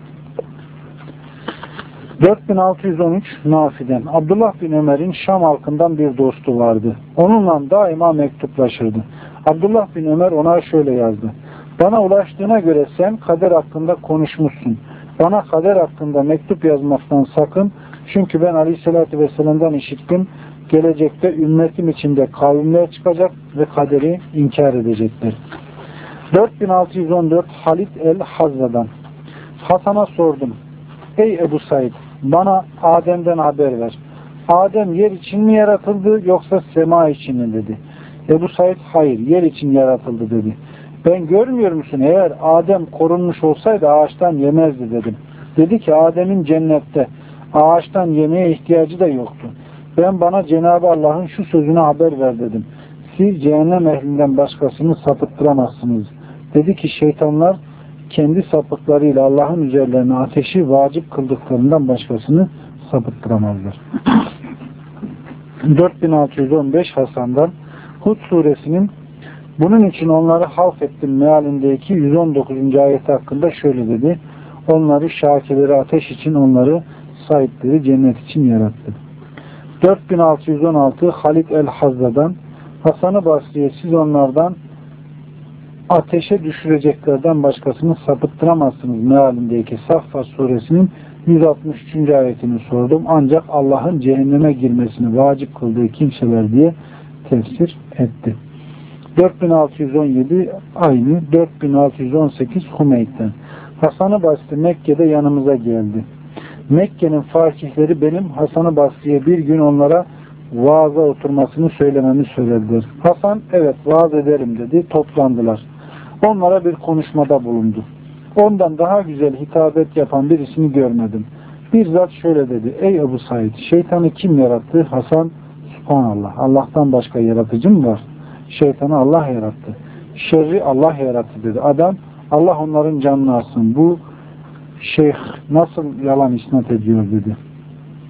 dört bin altı yüz on üç Nafi'den. Abdullah bin Ömer'in Şam halkından bir dostu vardı. Onunla daima mektuplaşırdı. Abdullah bin Ömer ona şöyle yazdı: bana ulaştığına göre sen kader hakkında konuşmuşsun. Bana kader hakkında mektup yazmaktan sakın. Çünkü ben Aleyhisselatü Vesselam'dan işittim. Gelecekte ümmetim içinde kavimler çıkacak ve kaderi inkar edecektir. dört bin altı yüz on dört Halit el-Hazza'dan. Hasan'a sordum: ey Ebu Said, bana Adem'den haber ver. Adem yer için mi yaratıldı yoksa sema için mi dedi. Ebu Said hayır, yer için yaratıldı dedi. Ben görmüyor musun, eğer Adem korunmuş olsaydı ağaçtan yemezdi dedim. Dedi ki Adem'in cennette ağaçtan yemeye ihtiyacı da yoktu. Ben bana Cenab-ı Allah'ın şu sözüne haber ver dedim. Siz cehennem ehlinden başkasını sapıttıramazsınız. Dedi ki şeytanlar kendi sapıklarıyla Allah'ın üzerlerine ateşi vacip kıldıklarından başkasını sapıttıramazlar. dört bin altı yüz on beş Hasan'dan. Hud suresinin bunun için onları halk ettim mealindeki yüz on dokuzuncu ayet hakkında şöyle dedi: onları şakileri ateş için, onları sahipleri cennet için yarattı. dört bin altı yüz on altı Halit el-Hazza'dan. Hasan-ı Basri'ye siz onlardan ateşe düşüreceklerden başkasını sapıttıramazsınız mealindeki Saffat suresinin yüz altmış üçüncü ayetini sordum. Ancak Allah'ın cehenneme girmesini vacip kıldığı kimseler diye tefsir etti. dört bin altı yüz on yedi aynı. dört bin altı yüz on sekiz Hümeyd'den. Hasan-ı Basri Mekke'de yanımıza geldi. Mekke'nin fakihleri benim Hasan-ı Basri'ye bir gün onlara vaaza oturmasını söylememi söylediler. Hasan evet vaaz ederim dedi. Toplandılar. Onlara bir konuşmada bulundu. Ondan daha güzel hitabet yapan birisini görmedim. Bir zat şöyle dedi: ey Ebu Said, şeytanı kim yarattı? Hasan: Subhanallah, Allah'tan başka yaratıcı mı var? Şeytanı Allah yarattı. Şerri Allah yarattı dedi. Adam: Allah onların canını alsın. Bu şeyh nasıl yalan isnat ediyor dedi.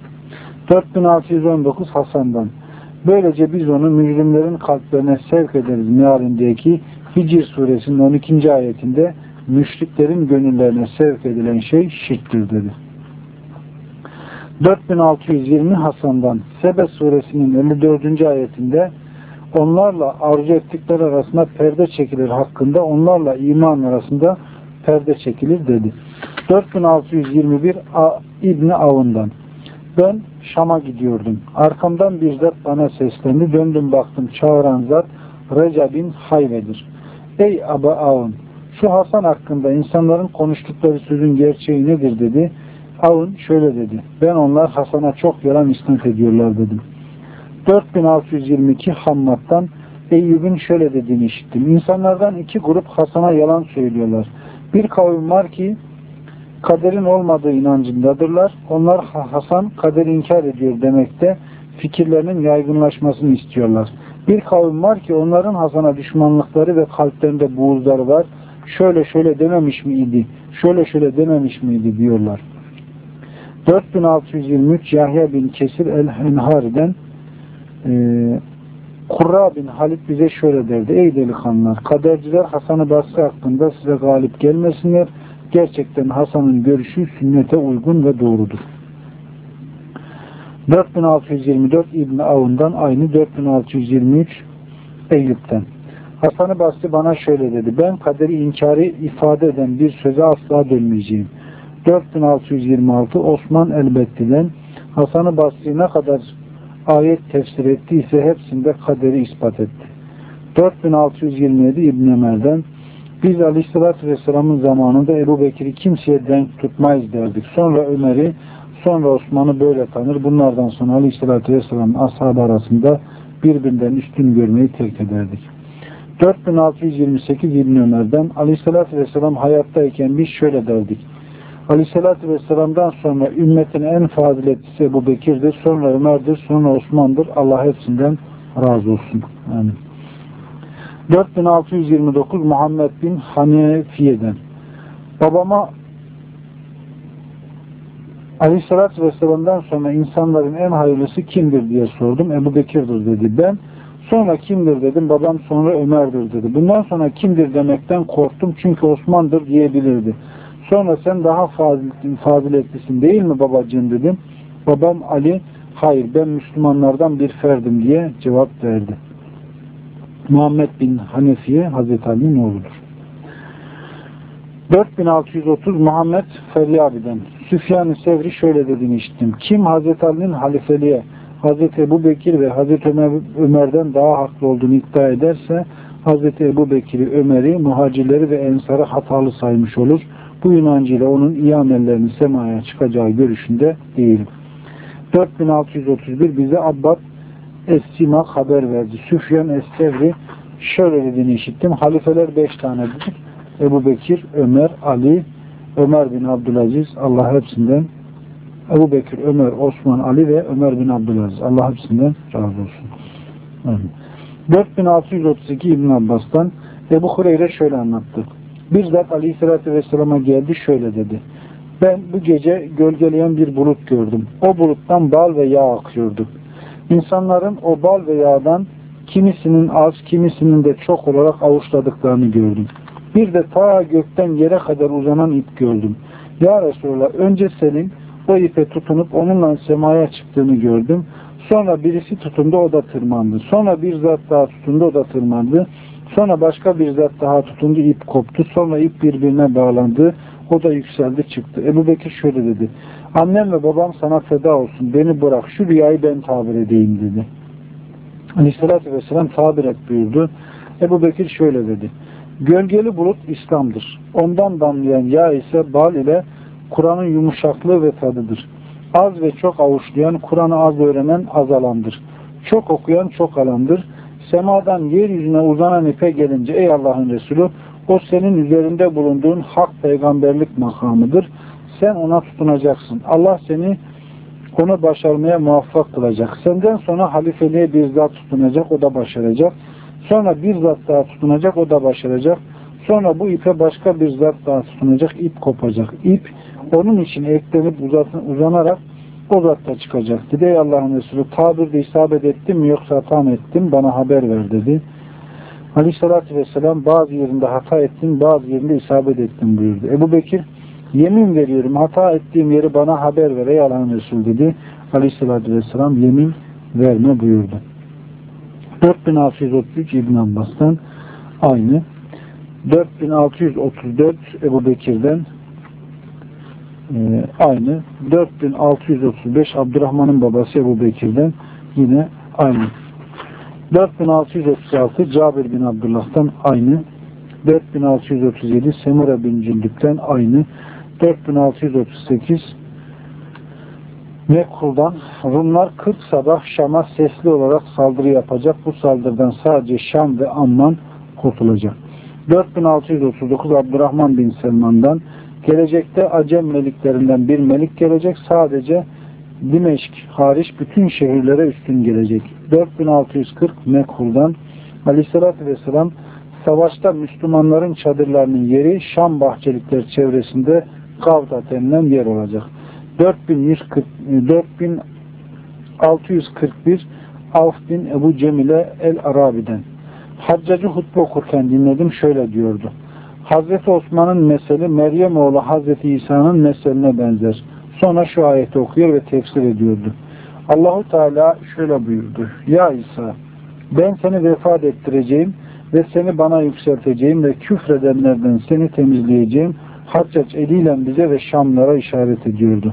dört bin altı yüz on dokuz Hasan'dan. Böylece biz onu mücrimlerin kalplerine sevk ederiz mealindeki Hicr suresinin on ikinci ayetinde müşriklerin gönüllerine sevk edilen şey şirktir dedi. dört bin altı yüz yirmi Hasan'dan. Sebe suresinin elli dördüncü ayetinde onlarla arzu ettikleri arasında perde çekilir hakkında onlarla iman arasında perde çekilir dedi. dört bin altı yüz yirmi bir İbni Avun'dan. Ben Şam'a gidiyordum. Arkamdan bir zat bana seslendi. Döndüm baktım çağıran zat Reca bin Hayve'dir. Ey Aba Avun, şu Hasan hakkında insanların konuştukları sözün gerçeği nedir dedi. Avun şöyle dedi. Ben onlar Hasan'a çok yalan isnat ediyorlar dedim. dört bin altı yüz yirmi iki Hammad'dan Eyyub'un şöyle dediğini işittim. İnsanlardan iki grup Hasan'a yalan söylüyorlar. Bir kavim var ki kaderin olmadığı inancındadırlar. Onlar Hasan kaderi inkar ediyor demekte fikirlerinin yaygınlaşmasını istiyorlar. Bir kavim var ki onların Hasan'a düşmanlıkları ve kalplerinde buğuzları var. Şöyle şöyle dememiş miydi? Şöyle şöyle dememiş miydi diyorlar. dört bin altı yüz yirmi üç Yahya bin Kesir el-Henhari'den e, Kurra bin Halid bize şöyle derdi. Ey delikanlılar, kaderciler Hasan-ı Basri hakkında size galip gelmesinler. Gerçekten Hasan'ın görüşü sünnete uygun ve doğrudur. dört bin altı yüz yirmi dört İbn Avun'dan aynı dört bin altı yüz yirmi üç Eyyub'den. Hasan-ı Basri bana şöyle dedi. Ben kaderi inkarı ifade eden bir söze asla dönmeyeceğim. dört bin altı yüz yirmi altı Osman el-Betti'den Hasan-ı Basri ne kadar ayet tefsir ettiyse hepsinde kaderi ispat etti. dört bin altı yüz yirmi yedi İbn Ömer'den biz Aleyhisselatü Vesselam'ın zamanında Ebu Bekir'i kimseye denk tutmayız derdik. Sonra Ömer'i, sonra Osman'ı böyle tanır. Bunlardan sonra Aleyhisselatü Vesselam'ın ashabı arasında birbirinden üstün görmeyi terk ederdik. dört bin altı yüz yirmi sekiz İbn Ömer'den Aleyhisselatü Vesselam hayattayken biz şöyle derdik. Aleyhisselatü Vesselam'dan sonra ümmetin en faziletlisi Ebu Bekir'dir, sonra Ömer'dir, sonra Osman'dır. Allah hepsinden razı olsun. Amin. dört bin altı yüz yirmi dokuz Muhammed bin Hanefiye'den babama Aleyhisselatü Vesselam'dan sonra insanların en hayırlısı kimdir diye sordum. Ebu Bekir'dir dedi. Ben sonra kimdir dedim. Babam sonra Ömer'dir dedi. Bundan sonra kimdir demekten korktum çünkü Osman'dır diyebilirdi. Sonra sen daha faziletlisin değil mi babacığım dedim. Babam Ali hayır ben Müslümanlardan bir ferdim diye cevap verdi. Muhammed bin Hanefiye Hazreti Ali'nin oğludur. dört bin altı yüz otuz Muhammed Feryabi'den Süfyan-ı Sevri şöyle dediğini işittim. Kim Hazreti Ali'nin halifeliğe Hazreti Ebu Bekir ve Hazreti Ömer, Ömer'den daha haklı olduğunu iddia ederse Hazreti Ebu Bekir'i, Ömer'i, muhacirleri ve ensarı hatalı saymış olur. Bu inancıyla onun iyi amellerinin semaya çıkacağı görüşünde değilim. dört bin altı yüz otuz bir bize Abbad Es-Simak haber verdi. Süfyan Es-Sevri şöyle dediğini işittim. Halifeler beş tanedir. Ebu Bekir, Ömer, Ali, Ömer bin Abdülaziz. Allah hepsinden Ebu Bekir, Ömer, Osman, Ali ve Ömer bin Abdülaziz. Allah hepsinden razı olsun. Amin. dört bin altı yüz otuz iki İbn Abbas'tan Ebu Hureyre şöyle anlattı. Bir zat Aleyhisselatü Vesselam'a geldi şöyle dedi. Ben bu gece gölgeleyen bir bulut gördüm. O buluttan bal ve yağ akıyordu. İnsanların o bal ve yağdan kimisinin az, kimisinin de çok olarak avuçladıklarını gördüm. Bir de ta gökten yere kadar uzanan ip gördüm. Ya Resulallah önce senin o ipe tutunup onunla semaya çıktığını gördüm. Sonra birisi tutundu o da tırmandı. Sonra bir zat daha tutundu o da tırmandı. Sonra başka bir zat daha tutundu ip koptu. Sonra ip birbirine bağlandı. O da yükseldi çıktı. Ebu Bekir şöyle dedi. Annem ve babam sana feda olsun. Beni bırak. Şu rüyayı ben tabir edeyim dedi. Aleyhissalatü vesselam tabir et buyurdu. Ebu Bekir şöyle dedi. Gölgeli bulut İslam'dır. Ondan damlayan yağ ise bal ile Kur'an'ın yumuşaklığı ve tadıdır. Az ve çok avuçlayan, Kur'an'ı az öğrenen azalandır. Çok okuyan çok alandır. Semadan yeryüzüne uzanan ipe gelince ey Allah'ın Resulü o senin üzerinde bulunduğun hak peygamberlik makamıdır. Sen ona tutunacaksın. Allah seni onu başarmaya muvaffak kılacak. Senden sonra halifeliğe bir zat tutunacak, o da başaracak. Sonra bir zat daha tutunacak, o da başaracak. Sonra bu ipe başka bir zat daha tutunacak, ip kopacak. İp onun için eklenip uzanarak o zat da çıkacak dedi. Ey Allah'ın Resulü, tabirde isabet ettim mi yoksa hata mı ettim? Bana haber ver dedi. Aleyhissalatü vesselam bazı yerinde hata ettim, bazı yerinde isabet ettim buyurdu. Ebu Bekir, yemin veriyorum hata ettiğim yeri bana haber ver ey Allah'ın Resulü dedi. Aleyhissalatü vesselam yemin verme buyurdu. dört bin altı yüz otuz üç İbn Abbas'tan aynı. dört bin altı yüz otuz dört Ebu Bekir'den e, aynı. dört bin altı yüz otuz beş Abdurrahman'ın babası Ebu Bekir'den yine aynı. dört bin altı yüz otuz altı Cabir bin Abdullah'tan aynı. dört bin altı yüz otuz yedi Semure bin Cündük'ten aynı. dört bin altı yüz otuz sekiz Mekkul'dan Rumlar kırk sabah Şam'a sesli olarak saldırı yapacak. Bu saldırıdan sadece Şam ve Amman kurtulacak. dört bin altı yüz otuz dokuz Abdurrahman bin Selman'dan gelecekte Acem meliklerinden bir melik gelecek. Sadece Dimeşk hariç bütün şehirlere üstün gelecek. dört bin altı yüz kırk Mekkul'dan Aleyhisselatü Vesselam savaşta Müslümanların çadırlarının yeri Şam bahçelikleri çevresinde Kavda denilen yer olacak. dört bin altı yüz kırk bir Avf bin Ebu Cemile el-Arabi'den Haccacı hutbe okurken dinledim, şöyle diyordu. Hazreti Osman'ın meseli Meryem oğlu Hazreti İsa'nın meseline benzer. Sonra şu ayeti okuyor ve tefsir ediyordu. Allahu Teala şöyle buyurdu. Ya İsa, ben seni vefat ettireceğim ve seni bana yükselteceğim ve küfredenlerden seni temizleyeceğim. Haccac eliyle bize ve Şamlara işaret ediyordu.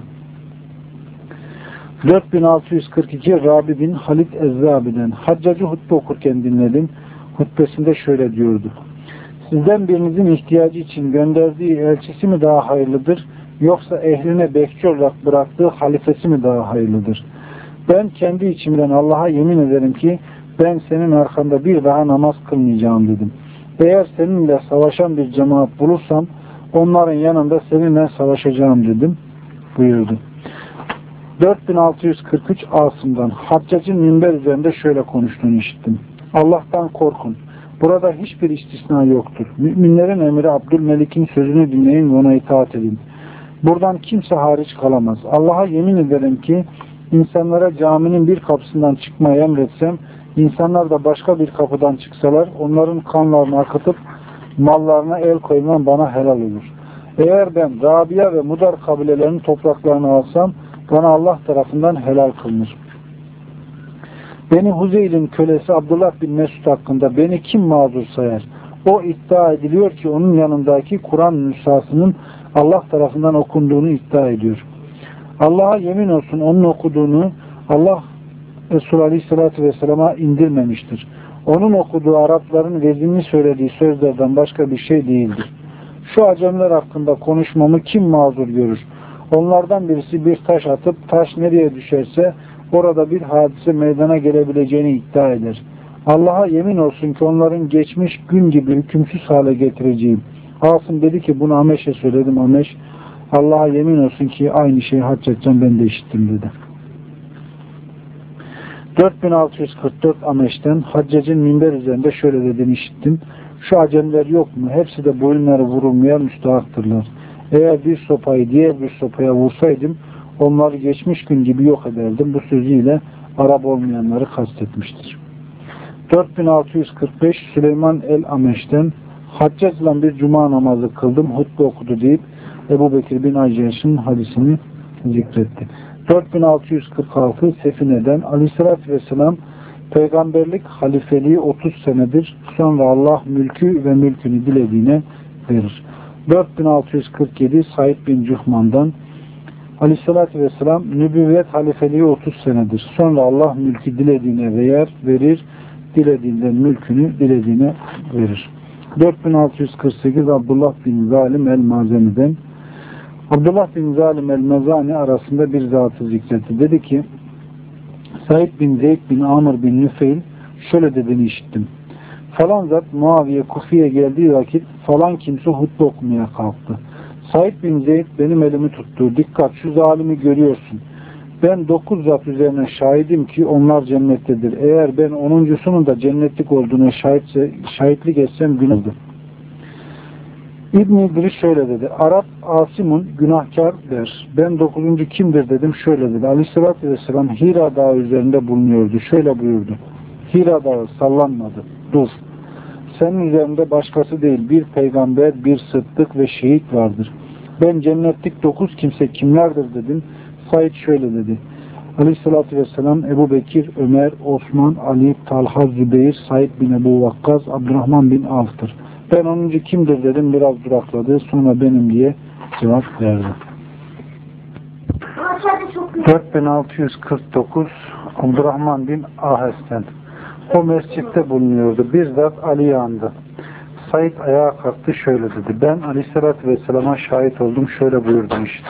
dört bin altı yüz kırk iki Rabi bin Halid Ezzabi'den Haccacı hutbe okurken dinledim. Hutbesinde şöyle diyordu. Sizden birinizin ihtiyacı için gönderdiği elçisi mi daha hayırlıdır, yoksa ehline bekçi olarak bıraktığı halifesi mi daha hayırlıdır? Ben kendi içimden Allah'a yemin ederim ki ben senin arkanda bir daha namaz kılmayacağım dedim. Eğer seninle savaşan bir cemaat bulursam onların yanında seninle savaşacağım dedim buyurdu. dört bin altı yüz kırk üç Asım'dan Haccac'ın minber üzerinde şöyle konuştuğunu işittim. Allah'tan korkun. Burada hiçbir istisna yoktur. Müminlerin emri Abdülmelik'in sözünü dinleyin ve ona itaat edin. Buradan kimse hariç kalamaz. Allah'a yemin ederim ki insanlara caminin bir kapısından çıkmayı emretsem, insanlar da başka bir kapıdan çıksalar, onların kanlarını akıtıp mallarına el koymam bana helal olur. Eğer ben Rabia ve Mudar kabilelerinin topraklarını alsam, bana Allah tarafından helal kılınır. Beni Huzeyl'in kölesi Abdullah bin Mesud hakkında beni kim mazur sayar? O iddia ediliyor ki onun yanındaki Kur'an nüshasının Allah tarafından okunduğunu iddia ediyor. Allah'a yemin olsun onun okuduğunu Allah Resulü Aleyhisselatü Vesselam'a indirmemiştir. Onun okuduğu Arapların vezinli söylediği sözlerden başka bir şey değildir. Şu acemler hakkında konuşmamı kim mazur görür? Onlardan birisi bir taş atıp taş nereye düşerse orada bir hadise meydana gelebileceğini iddia eder. Allah'a yemin olsun ki onların geçmiş gün gibi hükümsüz hale getireceğim. Asım dedi ki bunu Ameş'e söyledim. Ameş, Allah'a yemin olsun ki aynı şeyi Haccac'tan ben de işittim dedi. dört bin altı yüz kırk dört Ameş'ten Haccac'ın minber üzerinde şöyle dediğini işittim. Şu acemler yok mu? Hepsi de boyunları vurulmaya müstahaktırlar. Eğer bir sopayı diğer bir sopaya vursaydım onları geçmiş gün gibi yok ederdim. Bu sözüyle Arap olmayanları kastetmiştir. dört bin altı yüz kırk beş Süleyman el-Ameş'ten Haccac'la bir cuma namazı kıldım, hutbe okudu deyip Ebu Bekir bin Ayyaş'ın hadisini zikretti. dört bin altı yüz kırk altı Sefine'den Aleyhisselatü Vesselam peygamberlik halifeliği otuz senedir. Sonra Allah mülkü ve mülkünü dilediğine verir. dört bin altı yüz kırk yedi Said bin Cühman'dan Aleyhisselatü Vesselam nübüvvet halifeliği otuz senedir. Sonra Allah mülkü dilediğine verir, verir, dilediğinden mülkünü dilediğine verir. dört bin altı yüz kırk sekiz Abdullah bin Zalim el-Mazeni'den Abdullah bin Zalim el-Mezani arasında bir zatı zikretti. Dedi ki Said bin Zeyd bin Amr bin Nüfeil şöyle dediğini işittim. Falan zat Muaviye Kufi'ye geldiği vakit falan kimse hutbe okumaya kalktı. Said bin Zeyd benim elimi tuttu. Dikkat, şu zalimi görüyorsun. Ben dokuz zat üzerine şahidim ki onlar cennettedir. Eğer ben onuncusunun da cennetlik olduğuna şahitse, şahitlik etsem günahdır. İbn İdris şöyle dedi. Arap Asim'un günahkar der. Ben dokuzuncu kimdir dedim. Şöyle dedi. Aleyhissalatü vesselam Hira dağı üzerinde bulunuyordu. Şöyle buyurdu. Hira dağı sallanmadı. Dur. Senin üzerinde başkası değil. Bir peygamber, bir sıddık ve şehit vardır. Ben cennetlik dokuz kimse kimlerdir dedim. Said şöyle dedi. Aleyhissalatü vesselam Ebu Bekir, Ömer, Osman, Ali, Talha, Zübeyir, Said bin Ebu Vakkaz, Abdurrahman bin Avf'tır. Ben onuncu kimdir dedim, biraz durakladı. Sonra benim diye cevap verdi. dört bin altı yüz kırk dokuz Abdurrahman bin Ahes'ten. O mescitte bulunuyordu. Bir zat Ali yandı. Said ayağa kalktı, şöyle dedi. Ben Aleyhisselatü Vesselam'a şahit oldum. Şöyle buyurdum işte.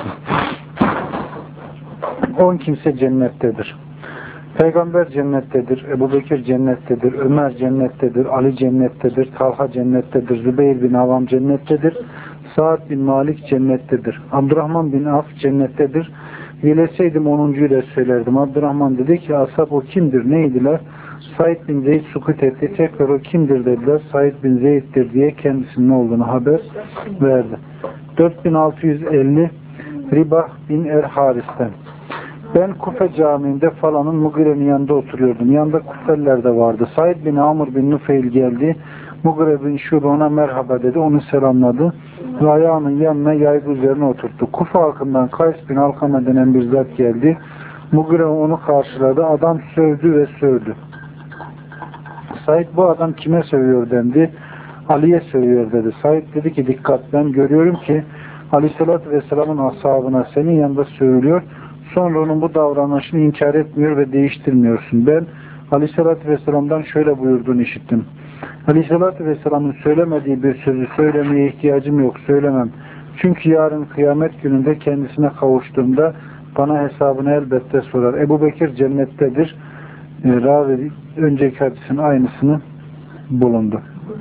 On kimse cennettedir. Peygamber cennettedir, Ebu Bekir cennettedir, Ömer cennettedir, Ali cennettedir, Talha cennettedir, Zübeyir bin Avam cennettedir, Sa'd bin Malik cennettedir, Abdurrahman bin Af cennettedir. Dileseydim onuncu ile söylerdim. Abdurrahman dedi ki, ashab o kimdir, neydiler? Said bin Zeyd sukut etti. Tekrar o kimdir dediler. Said bin Zeyd'dir diye kendisinin ne olduğunu haber verdi. dört bin altı yüz elli Ribah bin el-Haris'ten. Ben Kufe Camii'nde falanın Mugire'nin yanında oturuyordum. Yanında Kufeliler de vardı. Said bin Amr bin Nufeyl geldi. Mugire bin Şube ona merhaba dedi. Onu selamladı. Ve ayağının yanına yaygı üzerine oturttu. Kufe halkından Kays bin Alkame denen bir zat geldi. Mugire onu karşıladı. Adam sövdü ve sövdü. Said bu adam kime sövüyor dendi. Ali'ye sövüyor dedi. Said dedi ki dikkat, ben görüyorum ki Aleyhisselatü Vesselam'ın ashabına senin yanında sövülüyor. Sonra onun bu davranışını inkar etmiyor ve değiştirmiyorsun. Ben Aleyhisselatü Vesselam'dan şöyle buyurduğunu işittim. Aleyhisselatü Vesselam'ın söylemediği bir sözü söylemeye ihtiyacım yok, söylemem. Çünkü yarın kıyamet gününde kendisine kavuştuğumda bana hesabını elbette sorar. Ebu Bekir cennettedir. E, Ravi önceki hadisin aynısını bulundu.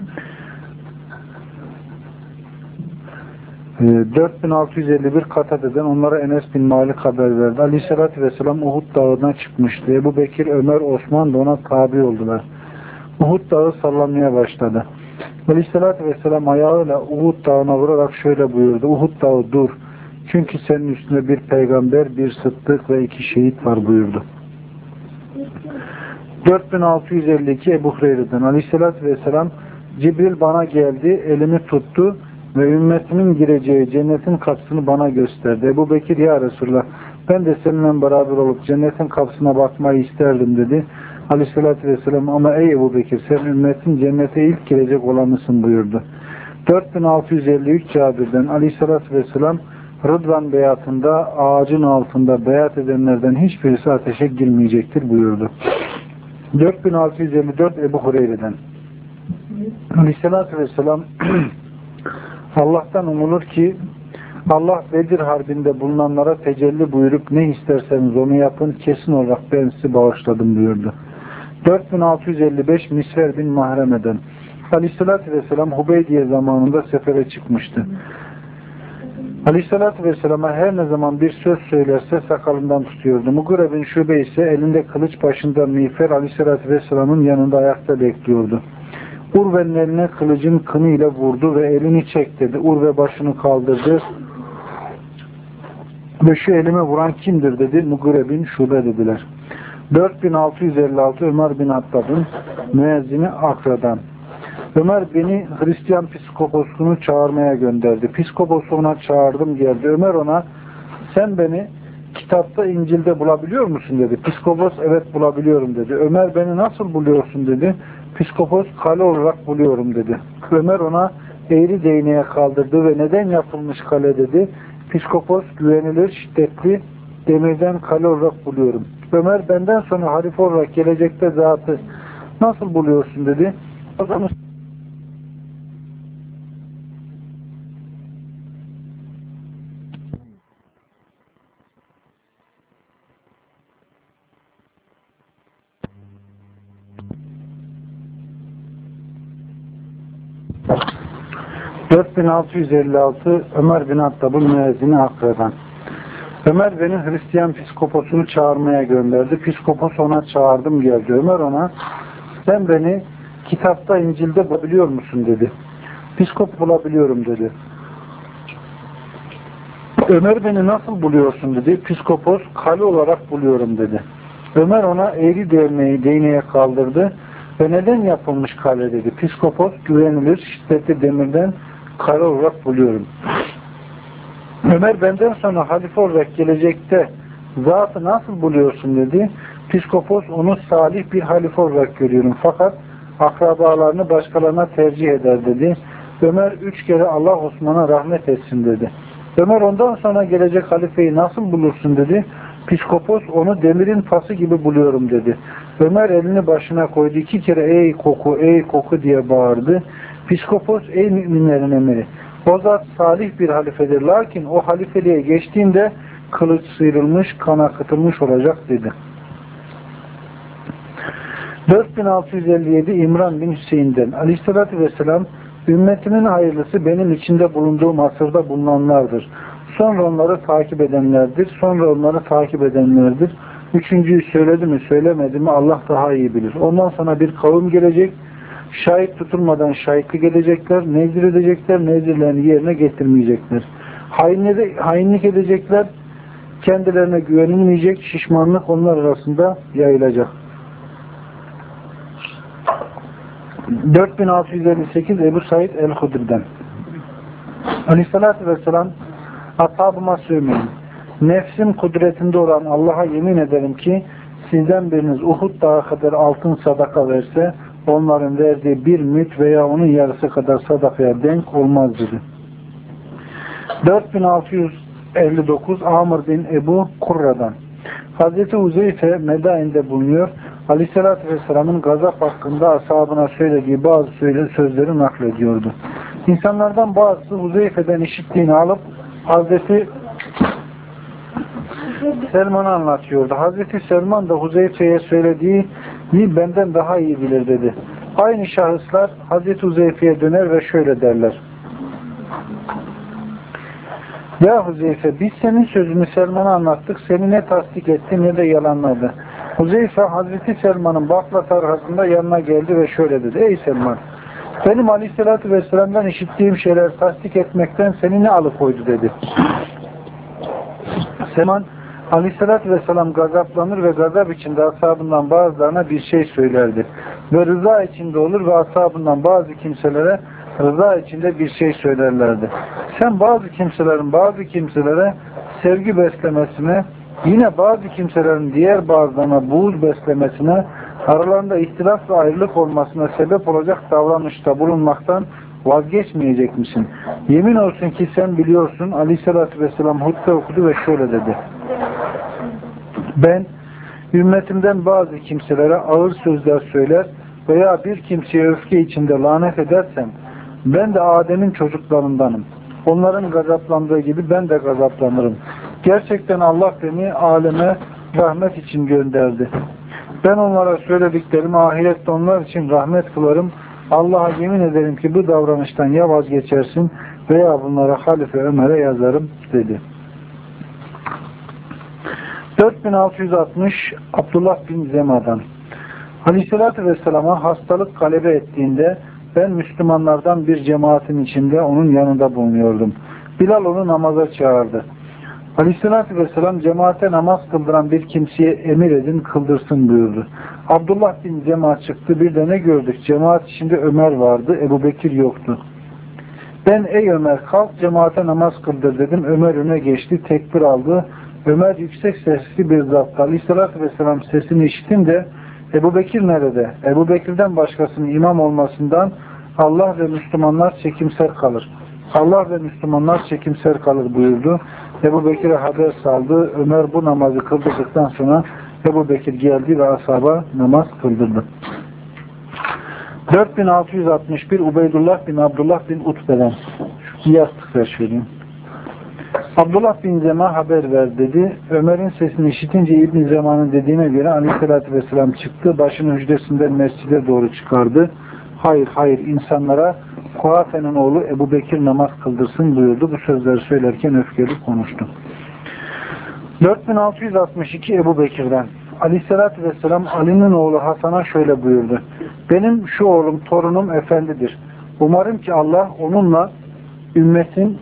dört bin altı yüz elli bir Katade'den onlara Enes bin Malik haber verdi. Aleyhisselatü Vesselam Uhud dağına çıkmıştı. Ebu Bekir, Ömer, Osman da ona tabi oldular. Uhud dağı sallanmaya başladı. Aleyhisselatü Vesselam ayağıyla Uhud dağına vurarak şöyle buyurdu. Uhud dağı dur. Çünkü senin üstünde bir peygamber, bir sıddık ve iki şehit var buyurdu. dört bin altı yüz elli iki Ebu Hureyre'den Aleyhisselatü Vesselam Cibril bana geldi, elimi tuttu ve ümmetimin gireceği cennetin kapısını bana gösterdi. Ebu Bekir, ya Resulullah, ben de seninle beraber olup cennetin kapısına bakmayı isterdim dedi. Aleyhissalatü vesselam, ama ey Ebu Bekir, sen ümmetin cennete ilk girecek olanısın buyurdu. dört bin altı yüz elli üç Cabir'den Aleyhissalatü vesselam Rıdvan beyatında ağacın altında beyat edenlerden hiçbirisi ateşe girmeyecektir buyurdu. dört bin altı yüz elli dört Ebu Hureyre'den Aleyhissalatü vesselam Allah'tan umulur ki Allah Bedir Harbi'nde bulunanlara tecelli buyurup ne isterseniz onu yapın, kesin olarak ben sizi bağışladım buyurdu. dört bin altı yüz elli beş Misver bin Mahreme'den Aleyhisselatü Vesselam Hubeydiye zamanında sefere çıkmıştı. Aleyhisselatü Vesselam'a her ne zaman bir söz söylerse sakalından tutuyordu. Mugire bin Şube ise elinde kılıç başında miğfer Aleyhisselatü Vesselam'ın yanında ayakta bekliyordu. Urve'nin eline kılıcın kınıyla vurdu ve elini çek dedi. Urve başını kaldırdı ve şu elime vuran kimdir dedi. Mugire bin Şube dediler. dört bin altı yüz elli altı Ömer bin Hattab'ın müezzini Akra'dan. Ömer beni Hristiyan psikoposunu çağırmaya gönderdi. Psikoposu ona çağırdım geldi. Ömer ona sen beni kitapta İncil'de bulabiliyor musun dedi. Psikopos evet bulabiliyorum dedi. Ömer beni nasıl buluyorsun dedi. Psikopos kale olarak buluyorum dedi. Ömer ona eğri değneğe kaldırdı ve neden yapılmış kale dedi. Psikopos güvenilir, şiddetli, demirden kale olarak buluyorum. Ömer benden sonra halife olarak gelecekte zatı nasıl buluyorsun dedi. O zaman dört bin altı yüz elli altı Ömer bin Hattab'ın müezzini Akra'dan. Ömer beni Hristiyan psikoposunu çağırmaya gönderdi. Psikopos ona çağırdım geldi. Ömer ona sen beni kitapta İncil'de bulabiliyor musun dedi. Piskop bulabiliyorum dedi. Ömer beni nasıl buluyorsun dedi. Piskopos kale olarak buluyorum dedi. Ömer ona eğri değneği değneğe kaldırdı ve neden yapılmış kale dedi. Piskopos güvenilir şiddetli demirden kale olarak buluyorum. Ömer benden sonra halife olarak gelecekte zatı nasıl buluyorsun dedi. Piskopos onu salih bir halife olarak görüyorum. Fakat akrabalarını başkalarına tercih eder dedi. Ömer üç kere Allah Osman'a rahmet etsin dedi. Ömer ondan sonra gelecek halifeyi nasıl bulursun dedi. Piskopos onu demirin pası gibi buluyorum dedi. Ömer elini başına koydu. İki kere ey koku ey koku diye bağırdı. Piskopos ey müminlerin emiri. O zat salih bir halifedir. Lakin o halifeliğe geçtiğinde kılıç sıyrılmış, kan akıtılmış olacak dedi. dört bin altı yüz elli yedi İmran bin Hüseyin'den Aleyhisselatü Vesselam ümmetimin hayırlısı benim içinde bulunduğum asırda bulunanlardır. Sonra onları takip edenlerdir. Sonra onları takip edenlerdir. Üçüncüyü söyledi mi söylemedi mi Allah daha iyi bilir. Ondan sonra bir kavim gelecek. Şahit tutulmadan şahitli gelecekler. Nezir edecekler. Nezirlerini yerine getirmeyecekler. Hainlik, hainlik edecekler. Kendilerine güvenilmeyecek. Şişmanlık onlar arasında yayılacak. dört bin altı yüz elli sekiz Ebu Said el-Hudri'den Aleyhisselatü Vesselam ashabıma sövmeyin. Nefsim kudretinde olan Allah'a yemin ederim ki sizden biriniz Uhud dağı kadar altın sadaka verse onların verdiği bir müt veya onun yarısı kadar sadakaya denk olmaz dedi. dört bin altı yüz elli dokuz Amr bin Ebu Kurra'dan Hazreti Huzeyfe Medain'de bulunuyor. Aleyhisselatü Vesselam'ın gazap hakkında ashabına söylediği bazı söyle sözleri naklediyordu. İnsanlardan bazısı Huzeyfe'den işittiğini alıp Hazreti Selman'a anlatıyordu. Hazreti Selman da Huzeyfe'ye söylediği benden daha iyi bilir dedi. Aynı şahıslar Hazreti Huzeyfe'ye döner ve şöyle derler. Ya Huzeyfe biz senin sözünü Selman'a anlattık. Seni ne tasdik etti ne de yalanladı. Huzeyfe Hazreti Selman'ın bakla tarhasında yanına geldi ve şöyle dedi. Ey Selman benim Aleyhisselatü Vesselam'dan işittiğim şeyler tasdik etmekten seni ne alıkoydu dedi. Selman Aleyhisselatü Vesselam gazaplanır ve gazap içinde ashabından bazılarına bir şey söylerdi. Ve rıza içinde olur ve ashabından bazı kimselere rıza içinde bir şey söylerlerdi. Sen bazı kimselerin bazı kimselere sevgi beslemesine, yine bazı kimselerin diğer bazılarına buğz beslemesine, aralarında ihtilaf ve ayrılık olmasına sebep olacak davranışta bulunmaktan vazgeçmeyecek misin? Yemin olsun ki sen biliyorsun. Aleyhissalatü vesselam hutbe okudu ve şöyle dedi. Ben ümmetimden bazı kimselere ağır sözler söyler veya bir kimseye öfke içinde lanet edersem ben de Adem'in çocuklarındanım. Onların gazaplandığı gibi ben de gazaplanırım. Gerçekten Allah beni aleme rahmet için gönderdi. Ben onlara söylediklerimi ahirette onlar için rahmet kılarım. Allah'a yemin ederim ki bu davranıştan ya vazgeçersin veya bunlara Halife Ömer'e yazarım dedi. dört bin altı yüz altmış Abdullah bin Zema'dan Aleyhisselatü Vesselam'a hastalık galebe ettiğinde ben Müslümanlardan bir cemaatin içinde onun yanında bulunuyordum. Bilal onu namaza çağırdı. Aleyhisselatü Vesselam cemaate namaz kıldıran bir kimseye emir edin kıldırsın buyurdu. Abdullah bin Zema çıktı, bir de ne gördük? Cemaat içinde Ömer vardı, Ebu Bekir yoktu. Ben ey Ömer kalk cemaate namaz kıldır dedim. Ömer öne geçti, tekbir aldı. Ömer yüksek sesli bir zattı. Aleyhisselatü Vesselam sesini işitince Ebu Bekir nerede? Ebu Bekir'den başkasının imam olmasından Allah ve Müslümanlar çekimser kalır. Allah ve Müslümanlar çekimser kalır buyurdu. Ebu Bekir'e haber saldı. Ömer bu namazı kıldırdıktan sonra Ebu Bekir geldi ve ashaba namaz kıldırdı. dört bin altı yüz altmış bir Ubeydullah bin Abdullah bin Utbe'den şu yastık ver şöyle. Abdullah bin Zema haber ver dedi. Ömer'in sesini işitince İbn Zema'nın dediğine göre Aleyhisselatü Vesselam çıktı. Başını hücresinden mescide doğru çıkardı. Hayır hayır insanlara Kuhafe'nin oğlu Ebu Bekir namaz kıldırsın buyurdu. Bu sözleri söylerken öfkeli konuştu. dört bin altı yüz altmış iki Ebu Bekir'den Aleyhisselatü Vesselam Ali'nin oğlu Hasan'a şöyle buyurdu. Benim şu oğlum torunum efendidir. Umarım ki Allah onunla ümmetin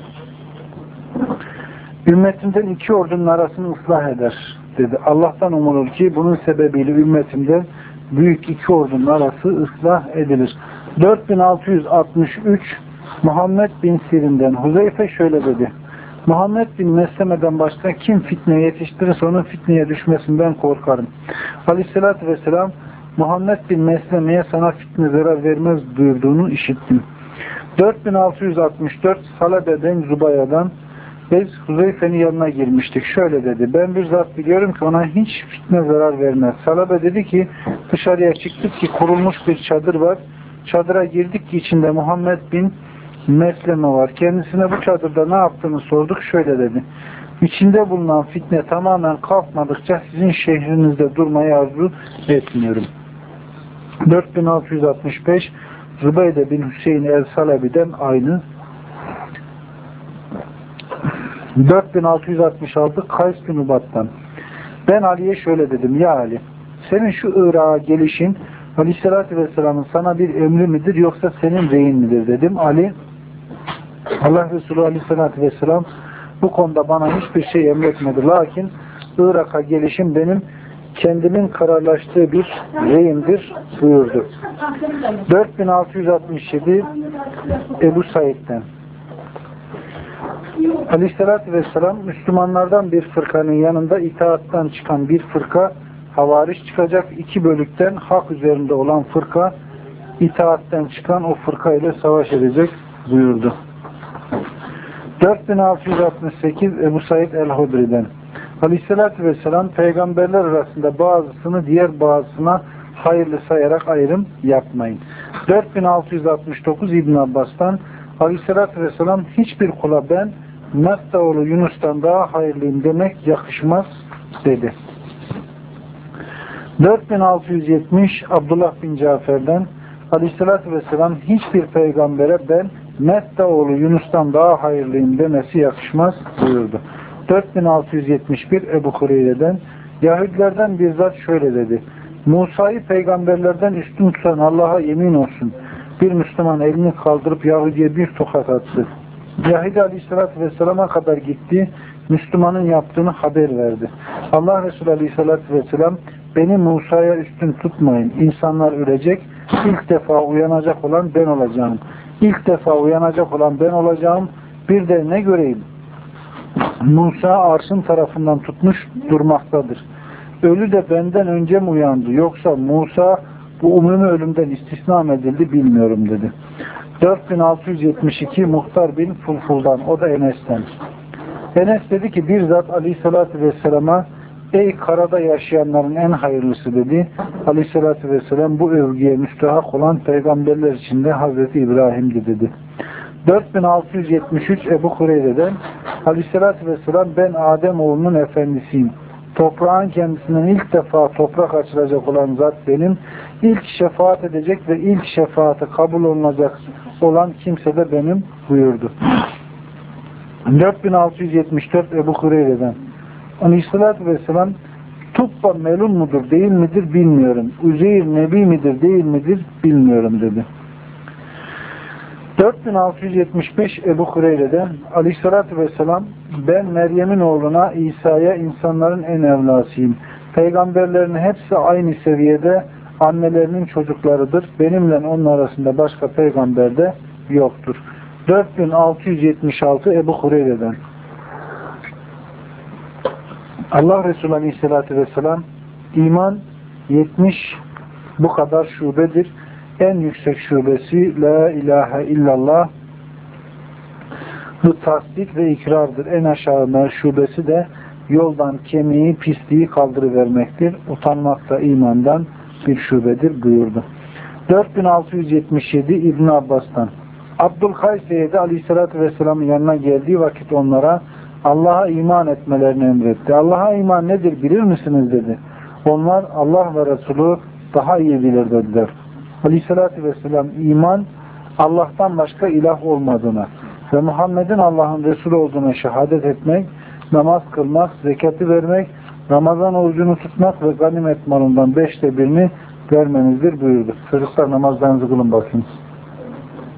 ümmetimden iki ordunun arasını ıslah eder dedi. Allah'tan umulur ki bunun sebebiyle ümmetimde büyük iki ordunun arası ıslah edilir. dört bin altı yüz altmış üç Muhammed bin Sirin'den Huzeyfe şöyle dedi. Muhammed bin Mesleme'den başka kim fitne yetiştirirse onun fitneye düşmesinden korkarım. Aleyhissalatü vesselam Muhammed bin Mesleme'ye sana fitne zarar vermez buyurduğunu işittim. dört bin altı yüz altmış dört Salabe'den Zubaya'dan biz Huzeyfe'nin yanına girmiştik. Şöyle dedi. Ben bir zat biliyorum ki ona hiç fitne zarar vermez. Salabe dedi ki dışarıya çıktık ki kurulmuş bir çadır var. Çadıra girdik ki içinde Muhammed bin Mesleme var. Kendisine bu çadırda ne yaptığını sorduk. Şöyle dedi. İçinde bulunan fitne tamamen kalkmadıkça sizin şehrinizde durmayı arzu etmiyorum. dört bin altı yüz altmış beş Zübeyde bin Hüseyin el-Salabi'den aynı. dört bin altı yüz altmış altı Kays bin Ubad'dan. Ben Ali'ye şöyle dedim. Ya Ali, senin şu Irak'a gelişin Aleyhisselatü Vesselam'ın sana bir emri midir yoksa senin reyin midir dedim. Ali, Allah Resulü Aleyhisselatü Vesselam bu konuda bana hiçbir şey emretmedi. Lakin Irak'a gelişim benim kendimin kararlaştığı bir reyimdir buyurdu. dört bin altı yüz altmış yedi Ebu Said'den. Aleyhissalatü vesselam Müslümanlardan bir fırkanın yanında itaattan çıkan bir fırka havariş çıkacak. İki bölükten hak üzerinde olan fırka itaatten çıkan o fırka ile savaş edecek buyurdu. dört bin altı yüz altmış sekiz Ebu Said el-Hudri'den. Aleyhissalatü vesselam peygamberler arasında bazısını diğer bazısına hayırlı sayarak ayrım yapmayın. dört bin altı yüz altmış dokuz İbn Abbas'tan Aleyhissalatü vesselam hiçbir kula ben Metta oğlu Yunus'tan daha hayırlıyım demek yakışmaz dedi. dört bin altı yüz yetmiş Abdullah bin Cafer'den Aleyhissalatü vesselam hiçbir peygambere ben Metta oğlu Yunus'tan daha hayırlıyım demesi yakışmaz buyurdu. dört bin altı yüz yetmiş bir Ebu Hureyre'den Yahudilerden bir zat şöyle dedi. Musa'yı peygamberlerden üstün tutan Allah'a yemin olsun. Bir Müslüman elini kaldırıp Yahudi'ye bir tokat attı. Yahudi Aleyhisselatü Vesselam'a kadar gitti. Müslümanın yaptığını haber verdi. Allah Resulü Aleyhisselatü Vesselam beni Musa'ya üstün tutmayın. İnsanlar ölecek. İlk defa uyanacak olan ben olacağım. İlk defa uyanacak olan ben olacağım. Bir de ne göreyim? Musa arşın tarafından tutmuş durmaktadır. Ölü de benden önce mi uyandı? Yoksa Musa bu umumi ölümden istisna mı edildi bilmiyorum dedi. dört bin altı yüz yetmiş iki Muhtar bin Fulful'dan, o da Enes'ten. Enes dedi ki bir zat Aleyhisselatü Vesselam'a ey karada yaşayanların en hayırlısı dedi. Aleyhisselatü Vesselam bu övgüye müstehak olan peygamberler içinde Hazreti İbrahim'di dedi. dört bin altı yüz yetmiş üç Ebu Hureyre'den Aleyhisselatü Vesselam ben Adem oğlunun efendisiyim. Toprağın kendisinden ilk defa toprak açılacak olan zat benim. İlk şefaat edecek ve ilk şefaati kabul olunacak olan kimse de benim buyurdu. dört bin altı yüz yetmiş dört Ebu Hureyre'den Aleyhisselatü Vesselam Tubba melun mudur değil midir bilmiyorum. Üzeyir nebi midir değil midir bilmiyorum dedi. dört bin altı yüz yetmiş beş Ebu Hureyre'den Aleyhisselatü Vesselam ben Meryem'in oğluna İsa'ya insanların en evlasıyım. Peygamberlerin hepsi aynı seviyede annelerinin çocuklarıdır. Benimle onun arasında başka peygamber de yoktur. dört bin altı yüz yetmiş altı Ebu Hureyre'den Allah Resulü Aleyhisselatü Vesselam iman yetmiş bu kadar şubedir. En yüksek şubesi La ilahe illallah bu tasdik ve ikrardır. En aşağıda şubesi de yoldan kemiği, pisliği kaldırıvermektir. Utanmak da imandan bir şubedir buyurdu. dört bin altı yüz yetmiş yedi İbn Abbas'tan Abdülkayse'ye de Aleyhisselatü Vesselam'ın yanına geldiği vakit onlara Allah'a iman etmelerini emretti. Allah'a iman nedir bilir misiniz dedi. Onlar Allah ve Resulü daha iyi bilir dediler. Aleyhisselatü Vesselam iman Allah'tan başka ilah olmadığına ve Muhammed'in Allah'ın Resulü olduğuna şehadet etmek, namaz kılmak, zekatı vermek, Ramazan orucunu tutmak ve ganimet malından beşte birini vermenizdir buyurdu. Çocuklar namazlarınızı kılın bakayım.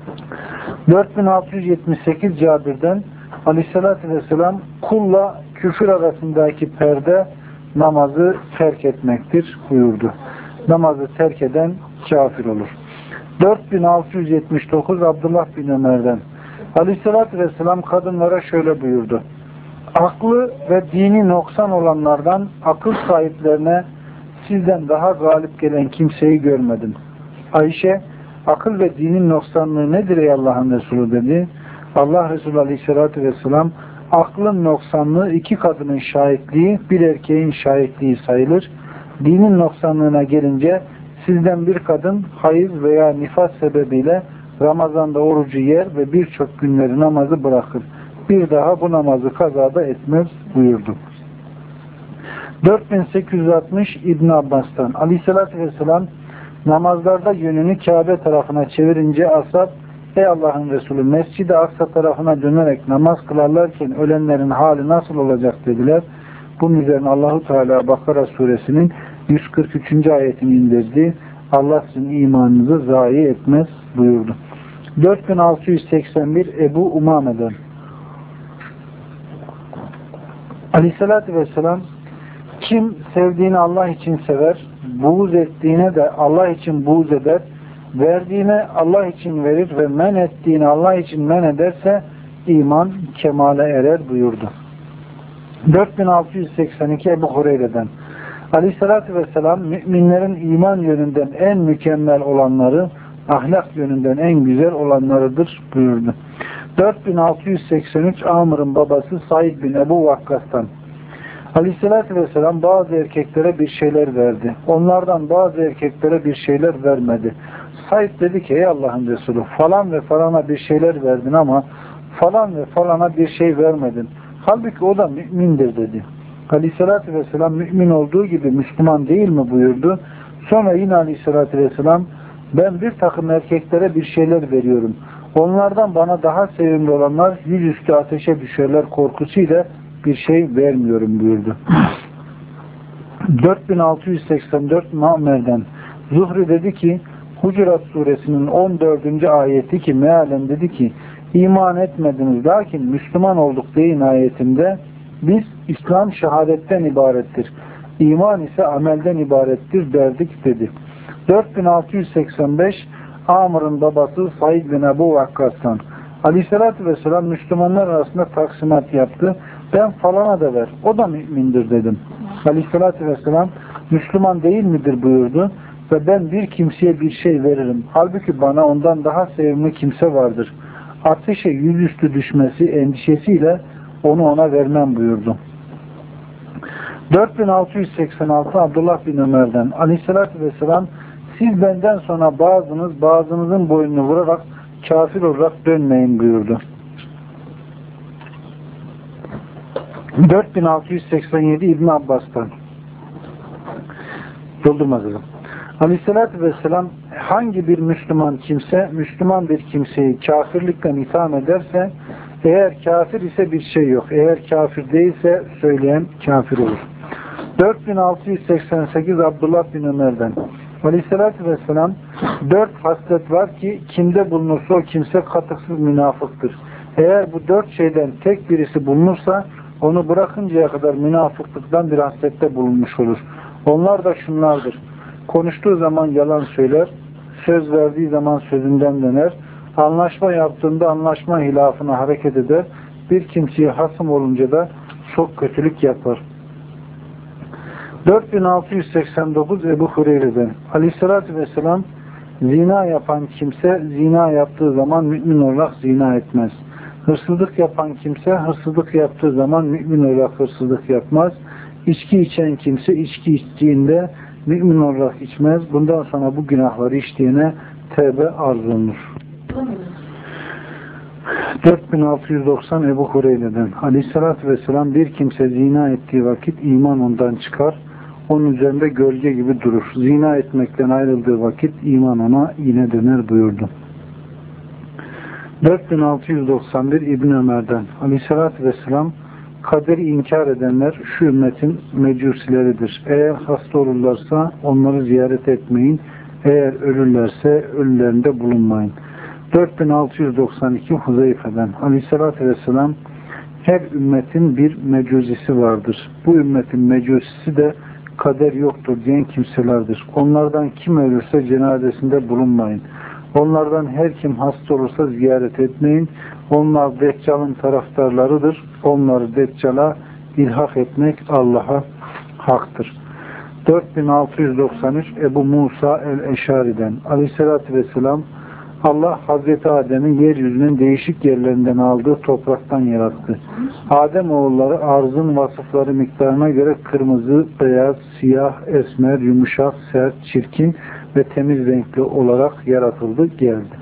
dört bin altı yüz yetmiş sekiz Cabir'den Aleyhisselatü Vesselam kulla küfür arasındaki perde namazı terk etmektir buyurdu. Namazı terk eden kafir olur. dört bin altı yüz yetmiş dokuz Abdullah bin Ömer'den Aleyhisselatü Vesselam kadınlara şöyle buyurdu. Aklı ve dini noksan olanlardan akıl sahiplerine sizden daha galip gelen kimseyi görmedim. Ayşe, akıl ve dinin noksanlığı nedir ey Allah'ın Resulü dedi. Allah Resulü Aleyhisselatü Vesselam, aklın noksanlığı iki kadının şahitliği, bir erkeğin şahitliği sayılır. Dinin noksanlığına gelince sizden bir kadın hayız veya nifas sebebiyle Ramazan'da orucu yer ve birçok günleri namazı bırakır. Bir daha bu namazı kazada etmez buyurdu. dört bin sekiz yüz altmış İbn Abbas'tan Aleyhisselatü Vesselam namazlarda yönünü Kabe tarafına çevirince ashab, ey Allah'ın Resulü, Mescid-i Aksa tarafına dönerek namaz kılarlarken ölenlerin hali nasıl olacak dediler. Bunun üzerine Allahu Teala Bakara suresinin yüz kırk üçüncü ayetini indirdi. Allah sizin imanınızı zayi etmez buyurdu. dört bin altı yüz seksen bir Ebu Umame'den Aleyhisselatü Vesselam, kim sevdiğini Allah için sever, buğz ettiğine de Allah için buğz eder, verdiğine Allah için verir ve men ettiğini Allah için men ederse iman kemale erer buyurdu. dört bin altı yüz seksen iki Ebu Hureyre'den Aleyhisselatü Vesselam, müminlerin iman yönünden en mükemmel olanları, ahlak yönünden en güzel olanlarıdır buyurdu. dört bin altı yüz seksen üç Amr'ın babası Said bin Ebu Vakkas'tan Aleyhisselatü Vesselam bazı erkeklere bir şeyler verdi. Onlardan bazı erkeklere bir şeyler vermedi. Said dedi ki, ey Allah'ın Resulü, falan ve falana bir şeyler verdin ama falan ve falana bir şey vermedin. Halbuki o da mümindir dedi. Aleyhisselatü Vesselam, mümin olduğu gibi Müslüman değil mi buyurdu. Sonra yine Aleyhisselatü Vesselam, ben bir takım erkeklere bir şeyler veriyorum. Onlardan bana daha sevimli olanlar yüzüstü ateşe düşerler korkusuyla bir şey vermiyorum buyurdu. dört bin altı yüz seksen dört Ma'mer'den Zuhri dedi ki, Hucurat suresinin on dördüncü ayeti ki mealen dedi ki, iman etmediniz lakin Müslüman olduk deyin ayetinde, biz İslam şehadetten ibarettir. İman ise amelden ibarettir derdik dedi. dört bin altı yüz seksen beş Amr'ın babası Said bin Ebu Vakkas'tan Aleyhisselatü Vesselam Müslümanlar arasında taksimat yaptı. Ben falana da ver. O da mümindir dedim. Aleyhisselatü Vesselam Müslüman değil midir buyurdu. Ve ben bir kimseye bir şey veririm. Halbuki bana ondan daha sevimli kimse vardır. Ateşe yüzüstü düşmesi endişesiyle onu ona vermem buyurdu. dört bin altı yüz seksen altı Abdullah bin Ömer'den Aleyhisselatü Vesselam, siz benden sonra bazınız bazınızın boynunu vurarak kafir olarak dönmeyin buyurdu. dört bin altı yüz seksen yedi İbn Abbas'tan Doldurmazdım. Aleyhisselatü Vesselam, hangi bir Müslüman kimse Müslüman bir kimseyi kafirlikten itham ederse, eğer kafir ise bir şey yok. Eğer kafir değilse söyleyen kafir olur. dört bin altı yüz seksen sekiz Abdullah bin Ömer'den Aleyhisselatü Vesselam, dört haslet var ki kimde bulunursa o kimse katıksız münafıktır. Eğer bu dört şeyden tek birisi bulunursa onu bırakıncaya kadar münafıklıktan bir haslette bulunmuş olur. Onlar da şunlardır. Konuştuğu zaman yalan söyler, söz verdiği zaman sözünden döner, anlaşma yaptığında anlaşma hilafına hareket eder, bir kimseye hasım olunca da çok kötülük yapar. dört bin altı yüz seksen dokuz Ebu Hureyre'den Aleyhisselatü Vesselam, zina yapan kimse zina yaptığı zaman mümin olarak zina etmez. Hırsızlık yapan kimse hırsızlık yaptığı zaman mümin olarak hırsızlık yapmaz. İçki içen kimse içki içtiğinde mümin olarak içmez. Bundan sonra bu günahları işleyene tevbe arz olunur. dört bin altı yüz doksan Ebu Hureyre'den Aleyhisselatü Vesselam, bir kimse zina ettiği vakit iman ondan çıkar. Onun üzerinde gölge gibi durur. Zina etmekten ayrıldığı vakit iman ona yine döner buyurdu. dört bin altı yüz doksan bir İbn Ömer'den Aleyhisselatü Vesselam, kaderi inkar edenler şu ümmetin mecusileridir. Eğer hasta olurlarsa onları ziyaret etmeyin. Eğer ölürlerse ölülerinde bulunmayın. dört bin altı yüz doksan iki Huzeyfe'den Aleyhisselatü Vesselam her ümmetin bir mecusisi vardır. Bu ümmetin mecusisi de kader yoktur diyen kimselerdir. Onlardan kim ölürse cenazesinde bulunmayın. Onlardan her kim hasta olursa ziyaret etmeyin. Onlar Deccal'ın taraftarlarıdır. Onları Deccal'a ilhak etmek Allah'a haktır. dört bin altı yüz doksan üç Ebu Musa el-Eşari'den Aleyhisselatü Vesselam Allah Hazreti Adem'i yeryüzünün değişik yerlerinden aldığı topraktan yarattı. Adem oğulları arzın vasıfları miktarına göre kırmızı, beyaz, siyah, esmer, yumuşak, sert, çirkin ve temiz renkli olarak yaratıldı, geldi.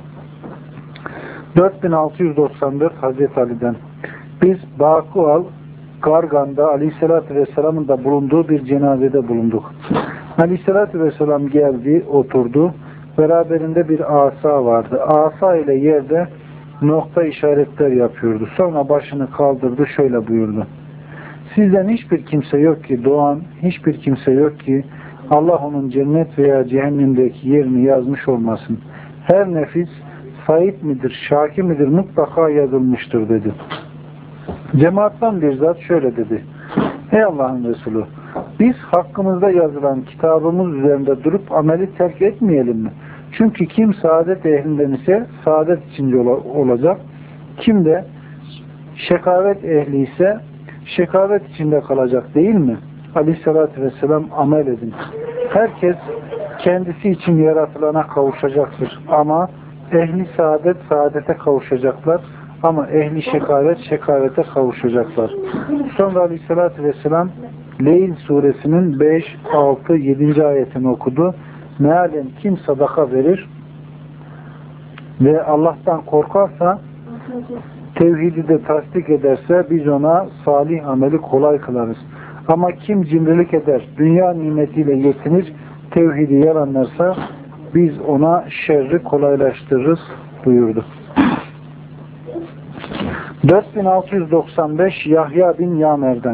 dört bin altı yüz doksan dört Hazreti Ali'den biz Bakual Gargan'da Aleyhisselatü Vesselam'ın da bulunduğu bir cenazede bulunduk. Aleyhisselatü Vesselam geldi, oturdu. Beraberinde bir asa vardı. Asa ile yerde nokta işaretler yapıyordu. Sonra başını kaldırdı, şöyle buyurdu. Sizden hiçbir kimse yok ki doğan, hiçbir kimse yok ki Allah onun cennet veya cehennemdeki yerini yazmış olmasın. Her nefis sahip midir, şaki midir mutlaka yazılmıştır dedi. Cemaattan bir zat şöyle dedi. Ey Allah'ın Resulü, biz hakkımızda yazılan kitabımız üzerinde durup ameli terk etmeyelim mi? Çünkü kim saadet ehlinden ise saadet içinde olacak. Kim de şekavet ehli ise şekavet içinde kalacak değil mi? Aleyhissalatü vesselam amel edin. Herkes kendisi için yaratılana kavuşacaktır. Ama ehli saadet saadete kavuşacaklar. Ama ehli şekavet şekavete kavuşacaklar. Sonra Aleyhissalatü vesselam Leyl suresinin beş, altı, yedinci ayetini okudu. Mealen kim sadaka verir ve Allah'tan korkarsa, tevhidi de tasdik ederse biz ona salih ameli kolay kılarız. Ama kim cimrilik eder, dünya nimetiyle yetinir, tevhidi yalanlarsa biz ona şerri kolaylaştırırız buyurdu. dört bin altı yüz doksan beş Yahya bin Yamer'den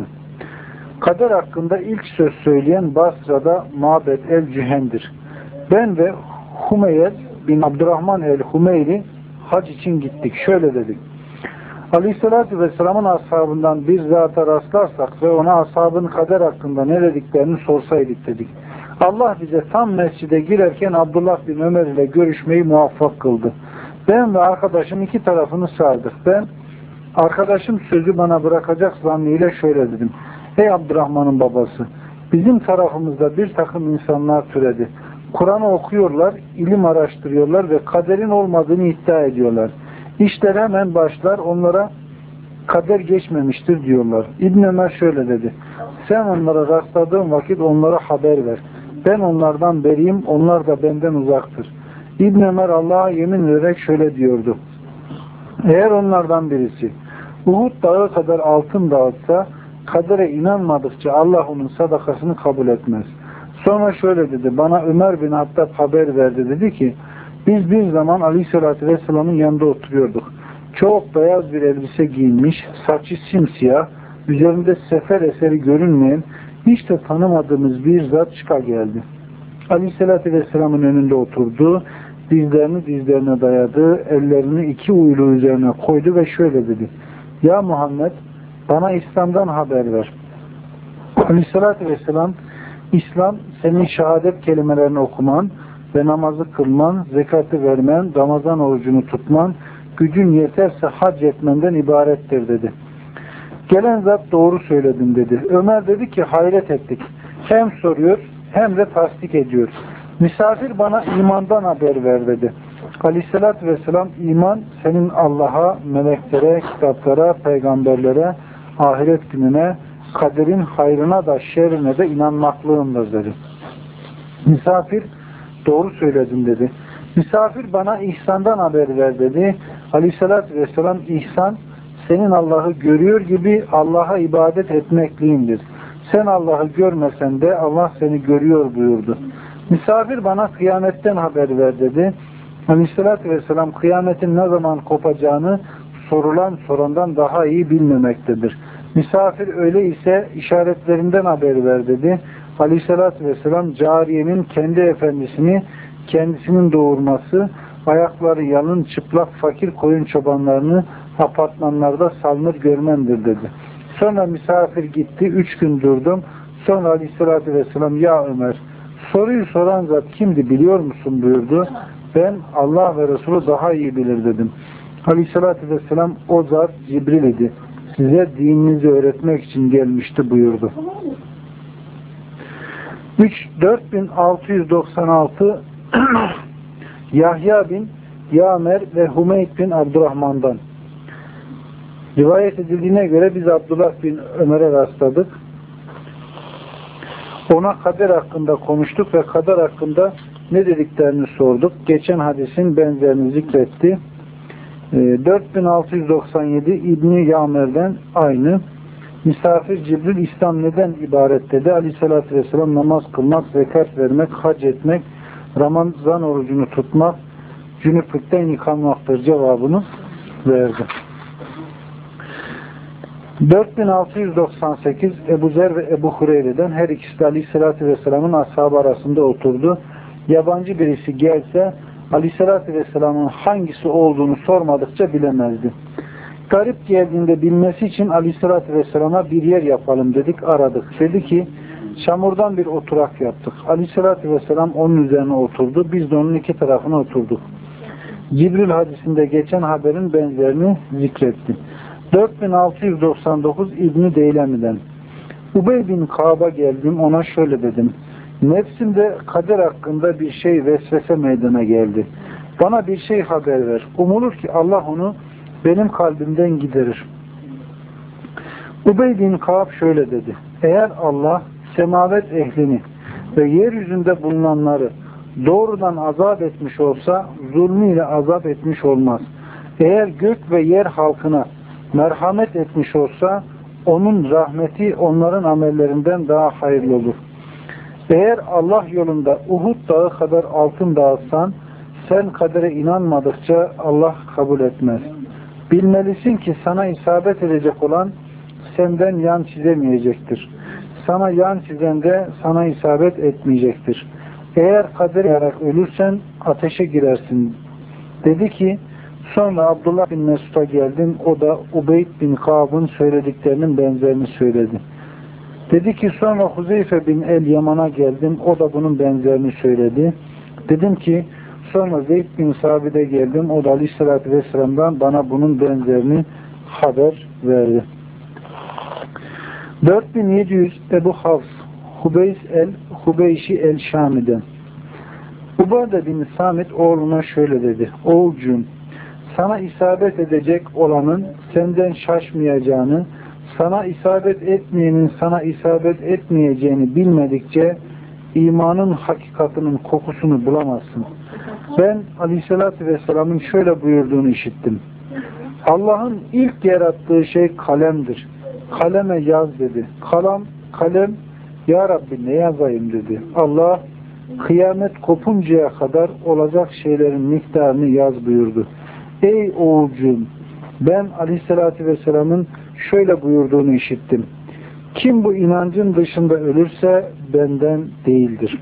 kader hakkında ilk söz söyleyen Basra'da Mabed el-Cühen'dir. Ben ve Hümeyr bin Abdurrahman el-Hümeyri hac için gittik. Şöyle dedik. Aleyhisselatü Vesselam'ın ashabından bir zata rastlarsak ve ona ashabın kader hakkında ne dediklerini sorsaydık dedik. Allah bize tam mescide girerken Abdullah bin Ömer ile görüşmeyi muvaffak kıldı. Ben ve arkadaşım iki tarafını sardık. Ben arkadaşım sözü bana bırakacak zannıyla şöyle dedim. Ey Abdurrahman'ın babası, bizim tarafımızda bir takım insanlar türedi. Kur'an'ı okuyorlar, ilim araştırıyorlar ve kaderin olmadığını iddia ediyorlar. İşler hemen başlar, onlara kader geçmemiştir diyorlar. İbn Ömer şöyle dedi. Sen onlara rastladığın vakit onlara haber ver. Ben onlardan beriyim, onlar da benden uzaktır. İbn Ömer Allah'a yemin ederek şöyle diyordu. Eğer onlardan birisi Uhud dağı kadar altın dağıtsa, kadere inanmadıkça Allah onun sadakasını kabul etmez. Sonra şöyle dedi, bana Ömer bin Hattab haber verdi, dedi ki, biz bir zaman Aleyhisselatü Vesselam'ın yanında oturuyorduk. Çok beyaz bir elbise giyinmiş, saçı simsiyah, üzerinde sefer eseri görünmeyen, hiç de tanımadığımız bir zat çıka geldi. Aleyhisselatü Vesselam'ın önünde oturdu, dizlerini dizlerine dayadı, ellerini iki uylu üzerine koydu ve şöyle dedi, ya Muhammed, bana İslam'dan haber ver. Aleyhisselatü Vesselam, İslam senin şehadet kelimelerini okuman ve namazı kılman, zekatı vermen, Ramazan orucunu tutman, gücün yeterse hac etmenden ibarettir dedi. Gelen zat doğru söyledin dedi. Ömer dedi ki hayret ettik. Hem soruyor hem de tasdik ediyor. Misafir bana imandan haber ver dedi. Aleyhissalatü vesselam iman senin Allah'a, meleklere, kitaplara, peygamberlere, ahiret gününe, kaderin hayrına da şerrine de inanmaklığındır dedi. Misafir doğru söyledin dedi. Misafir bana ihsandan haber ver dedi. Aleyhissalatü vesselam ihsan senin Allah'ı görüyor gibi Allah'a ibadet etmekliğindir. Sen Allah'ı görmesen de Allah seni görüyor buyurdu. Misafir bana kıyametten haber ver dedi. Aleyhissalatü vesselam kıyametin ne zaman kopacağını sorulan sorandan daha iyi bilmemektedir. Misafir öyle ise işaretlerinden haber ver dedi. Aleyhissalatü vesselam cariyenin kendi efendisini kendisinin doğurması, ayakları yalın çıplak fakir koyun çobanlarını apartmanlarda salınır görmendir dedi. Sonra misafir gitti, üç gün durdum. Sonra Aleyhisselatü Vesselam, ya Ömer, soruyu soran zat kimdi biliyor musun buyurdu. Ben Allah ve Resulü daha iyi bilir dedim. Aleyhisselatü Vesselam, o zat Cibril idi. Size dininizi öğretmek için gelmişti buyurdu. dört bin altı yüz doksan altı Yahya bin Yamer ve Hümeyd bin Abdurrahman'dan rivayet edildiğine göre biz Abdullah bin Ömer'e rastladık. Ona kader hakkında konuştuk ve kader hakkında ne dediklerini sorduk. Geçen hadisin benzerini zikretti. dört bin altı yüz doksan yedi İbn-i Yamer'den aynı. Misafir Cibril, İslam neden ibaret dedi. Aleyhissalatü vesselam, namaz kılmak, zekat vermek, hac etmek, Ramazan orucunu tutmak, cünüplükten yıkanmaktır cevabını verdi. dört bin altı yüz doksan sekiz Ebu Zer ve Ebu Hureyre'den, her ikisi de Aleyhisselatü Vesselam'ın ashabı arasında oturdu. Yabancı birisi gelse Aleyhisselatü Vesselam'ın hangisi olduğunu sormadıkça bilemezdi. Garip geldiğinde bilmesi için Aleyhisselatü Vesselam'a bir yer yapalım dedik, aradık. Dedi ki, çamurdan bir oturak yaptık. Aleyhisselatü Vesselam onun üzerine oturdu. Biz de onun iki tarafına oturduk. Cibril hadisinde geçen haberin benzerini zikretti. dört bin altı yüz doksan dokuz İbn-i Deylemi'den. Ubey bin Kâb'a geldim, ona şöyle dedim. Nefsimde kader hakkında bir şey vesvese meydana geldi. Bana bir şey haber ver. Umulur ki Allah onu benim kalbimden giderir. Ubey bin Kâb şöyle dedi. Eğer Allah semavet ehlini ve yeryüzünde bulunanları doğrudan azap etmiş olsa zulmüyle azap etmiş olmaz. Eğer gök ve yer halkına merhamet etmiş olsa onun rahmeti onların amellerinden daha hayırlı olur. Eğer Allah yolunda Uhud dağı kadar altın dağıtsan sen kadere inanmadıkça Allah kabul etmez. Bilmelisin ki sana isabet edecek olan senden yan çizemeyecektir. Sana yan çizen de sana isabet etmeyecektir. Eğer kader yarak ölürsen ateşe girersin. Dedi ki sonra Abdullah bin Mesud'a geldim. O da Ubeyd bin Kâb'ın söylediklerinin benzerini söyledi. Dedi ki sonra Huzeyfe bin el-Yaman'a geldim. O da bunun benzerini söyledi. Dedim ki sonra Zeyd bin Sabit'e geldim. O da Aleyhisselatü Vesselam'dan bana bunun benzerini haber verdi. dört bin yedi yüz Ebu Havs Hubeys el-Hubeyşi el-Şami'den. Ubade bin Samit oğluna şöyle dedi. Oğulcuğum, sana isabet edecek olanın senden şaşmayacağını, sana isabet etmeyenin sana isabet etmeyeceğini bilmedikçe imanın hakikatinin kokusunu bulamazsın. Ben Aleyhisselatü Vesselam'ın şöyle buyurduğunu işittim. Allah'ın ilk yarattığı şey kalemdir. Kaleme yaz dedi. Kalam, kalem, ya Rabbi ne yazayım dedi. Allah, kıyamet kopuncaya kadar olacak şeylerin miktarını yaz buyurdu. Ey oğulcuğum, ben Aleyhisselatü Vesselam'ın şöyle buyurduğunu işittim. Kim bu inancın dışında ölürse benden değildir.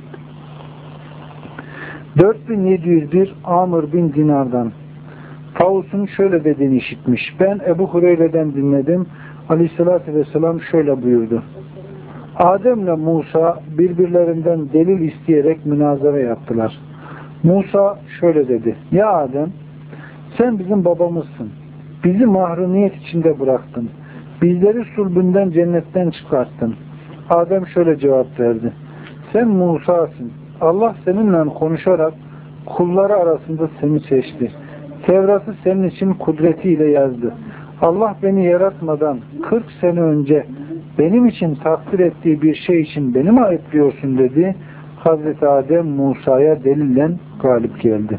dört bin yedi yüz bir Amr bin Dinar'dan. Tavus'un şöyle dediğini işitmiş. Ben Ebu Hureyre'den dinledim. Aleyhisselatü Vesselam şöyle buyurdu. Adem'le Musa birbirlerinden delil isteyerek münazara yaptılar. Musa şöyle dedi. Ya Adem, sen bizim babamızsın. Bizi mahrumiyet içinde bıraktın. Bizleri sulbünden cennetten çıkarttın. Adem şöyle cevap verdi. Sen Musa'sın. Allah seninle konuşarak kulları arasında seni seçti. Tevrat'ı senin için kudretiyle yazdı. Allah beni yaratmadan kırk sene önce benim için takdir ettiği bir şey için beni mi ayıplıyorsun dedi. Hazreti Adem Musa'ya delille galip geldi.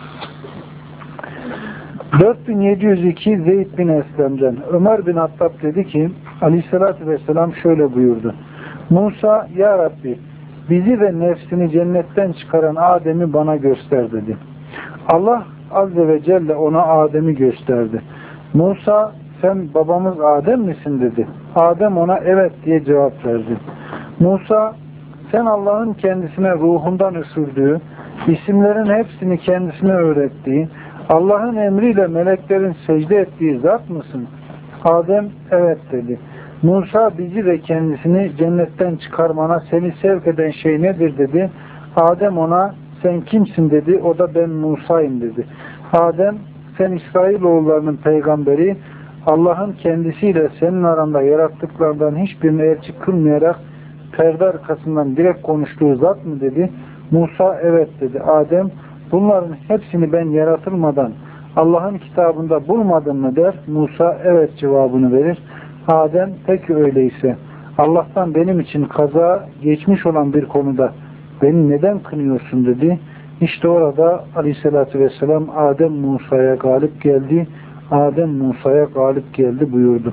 dört bin yedi yüz iki Zeyd bin Eslem'den Ömer bin Hattab dedi ki Aleyhisselatü Vesselam şöyle buyurdu. Musa, ya Rabbi bizi ve nefsini cennetten çıkaran Adem'i bana göster dedi. Allah Azze ve Celle ona Adem'i gösterdi. Musa, sen babamız Adem misin dedi. Adem ona evet diye cevap verdi. Musa, sen Allah'ın kendisine ruhundan üfürdüğü İsimlerin hepsini kendisine öğrettiği, Allah'ın emriyle meleklerin secde ettiği zat mısın? Adem evet dedi. Musa bizi ve kendisini cennetten çıkarmana seni sevk eden şey nedir dedi. Adem ona sen kimsin dedi. O da ben Musa'yım dedi. Adem sen İsrailoğullarının peygamberi, Allah'ın kendisiyle senin aranda yarattıklarından hiçbirini elçi kılmayarak perde arkasından direkt konuştuğu zat mı dedi. Musa evet dedi. Adem bunların hepsini ben yaratılmadan Allah'ın kitabında bulmadın mı der. Musa evet cevabını verir. Adem peki öyleyse Allah'tan benim için kaza geçmiş olan bir konuda beni neden kınıyorsun dedi. İşte orada Aleyhisselatü Vesselam Adem Musa'ya galip geldi. Adem Musa'ya galip geldi buyurdu.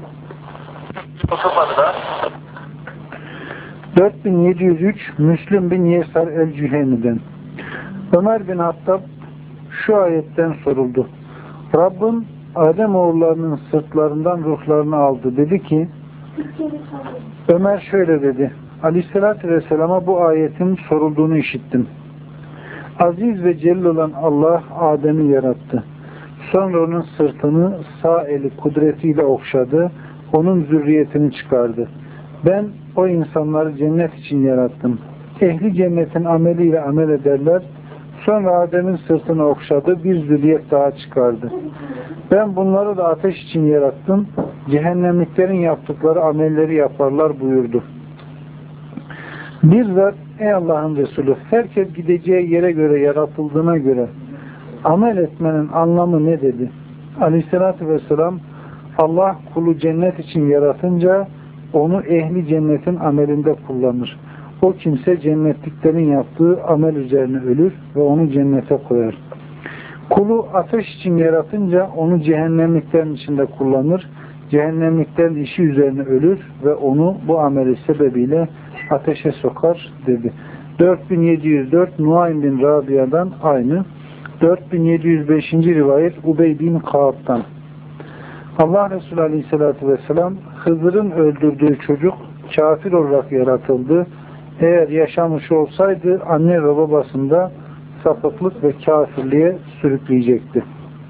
dört bin yedi yüz üç Müslüm bin Yesar el-Cüheni'den Ömer bin Hattab şu ayetten soruldu. Rabbim Adem oğullarının sırtlarından ruhlarını aldı. Dedi ki Ömer şöyle dedi. Aleyhissalatü Vesselam'a bu ayetin sorulduğunu işittim. Aziz ve celil olan Allah Adem'i yarattı. Sonra onun sırtını sağ eli kudretiyle okşadı. Onun zürriyetini çıkardı. Ben o insanları cennet için yarattım. Ehli cennetin ameliyle amel ederler. Sonra Adem'in sırtını okşadı. Bir zürriyet daha çıkardı. Ben bunları da ateş için yarattım. Cehennemliklerin yaptıkları amelleri yaparlar buyurdu. Bir zat ey Allah'ın Resulü herkes gideceği yere göre yaratıldığına göre amel etmenin anlamı ne dedi? Aleyhissalatü vesselam Allah kulu cennet için yaratınca onu ehli cennetin amelinde kullanır. O kimse cennetliklerin yaptığı amel üzerine ölür ve onu cennete koyar. Kulu ateş için yaratınca onu cehennemliklerin içinde kullanır. Cehennemliklerin işi üzerine ölür ve onu bu ameli sebebiyle ateşe sokar dedi. dört bin yedi yüz dört Nuaym bin Rabia'dan aynı. dört bin yedi yüz beş. rivayet Ubey bin Kaab'dan. Allah Resulü Aleyhisselatü Vesselam Hızır'ın öldürdüğü çocuk kafir olarak yaratıldı. Eğer yaşamış olsaydı anne ve babasında sapıklık ve kafirliğe sürükleyecekti.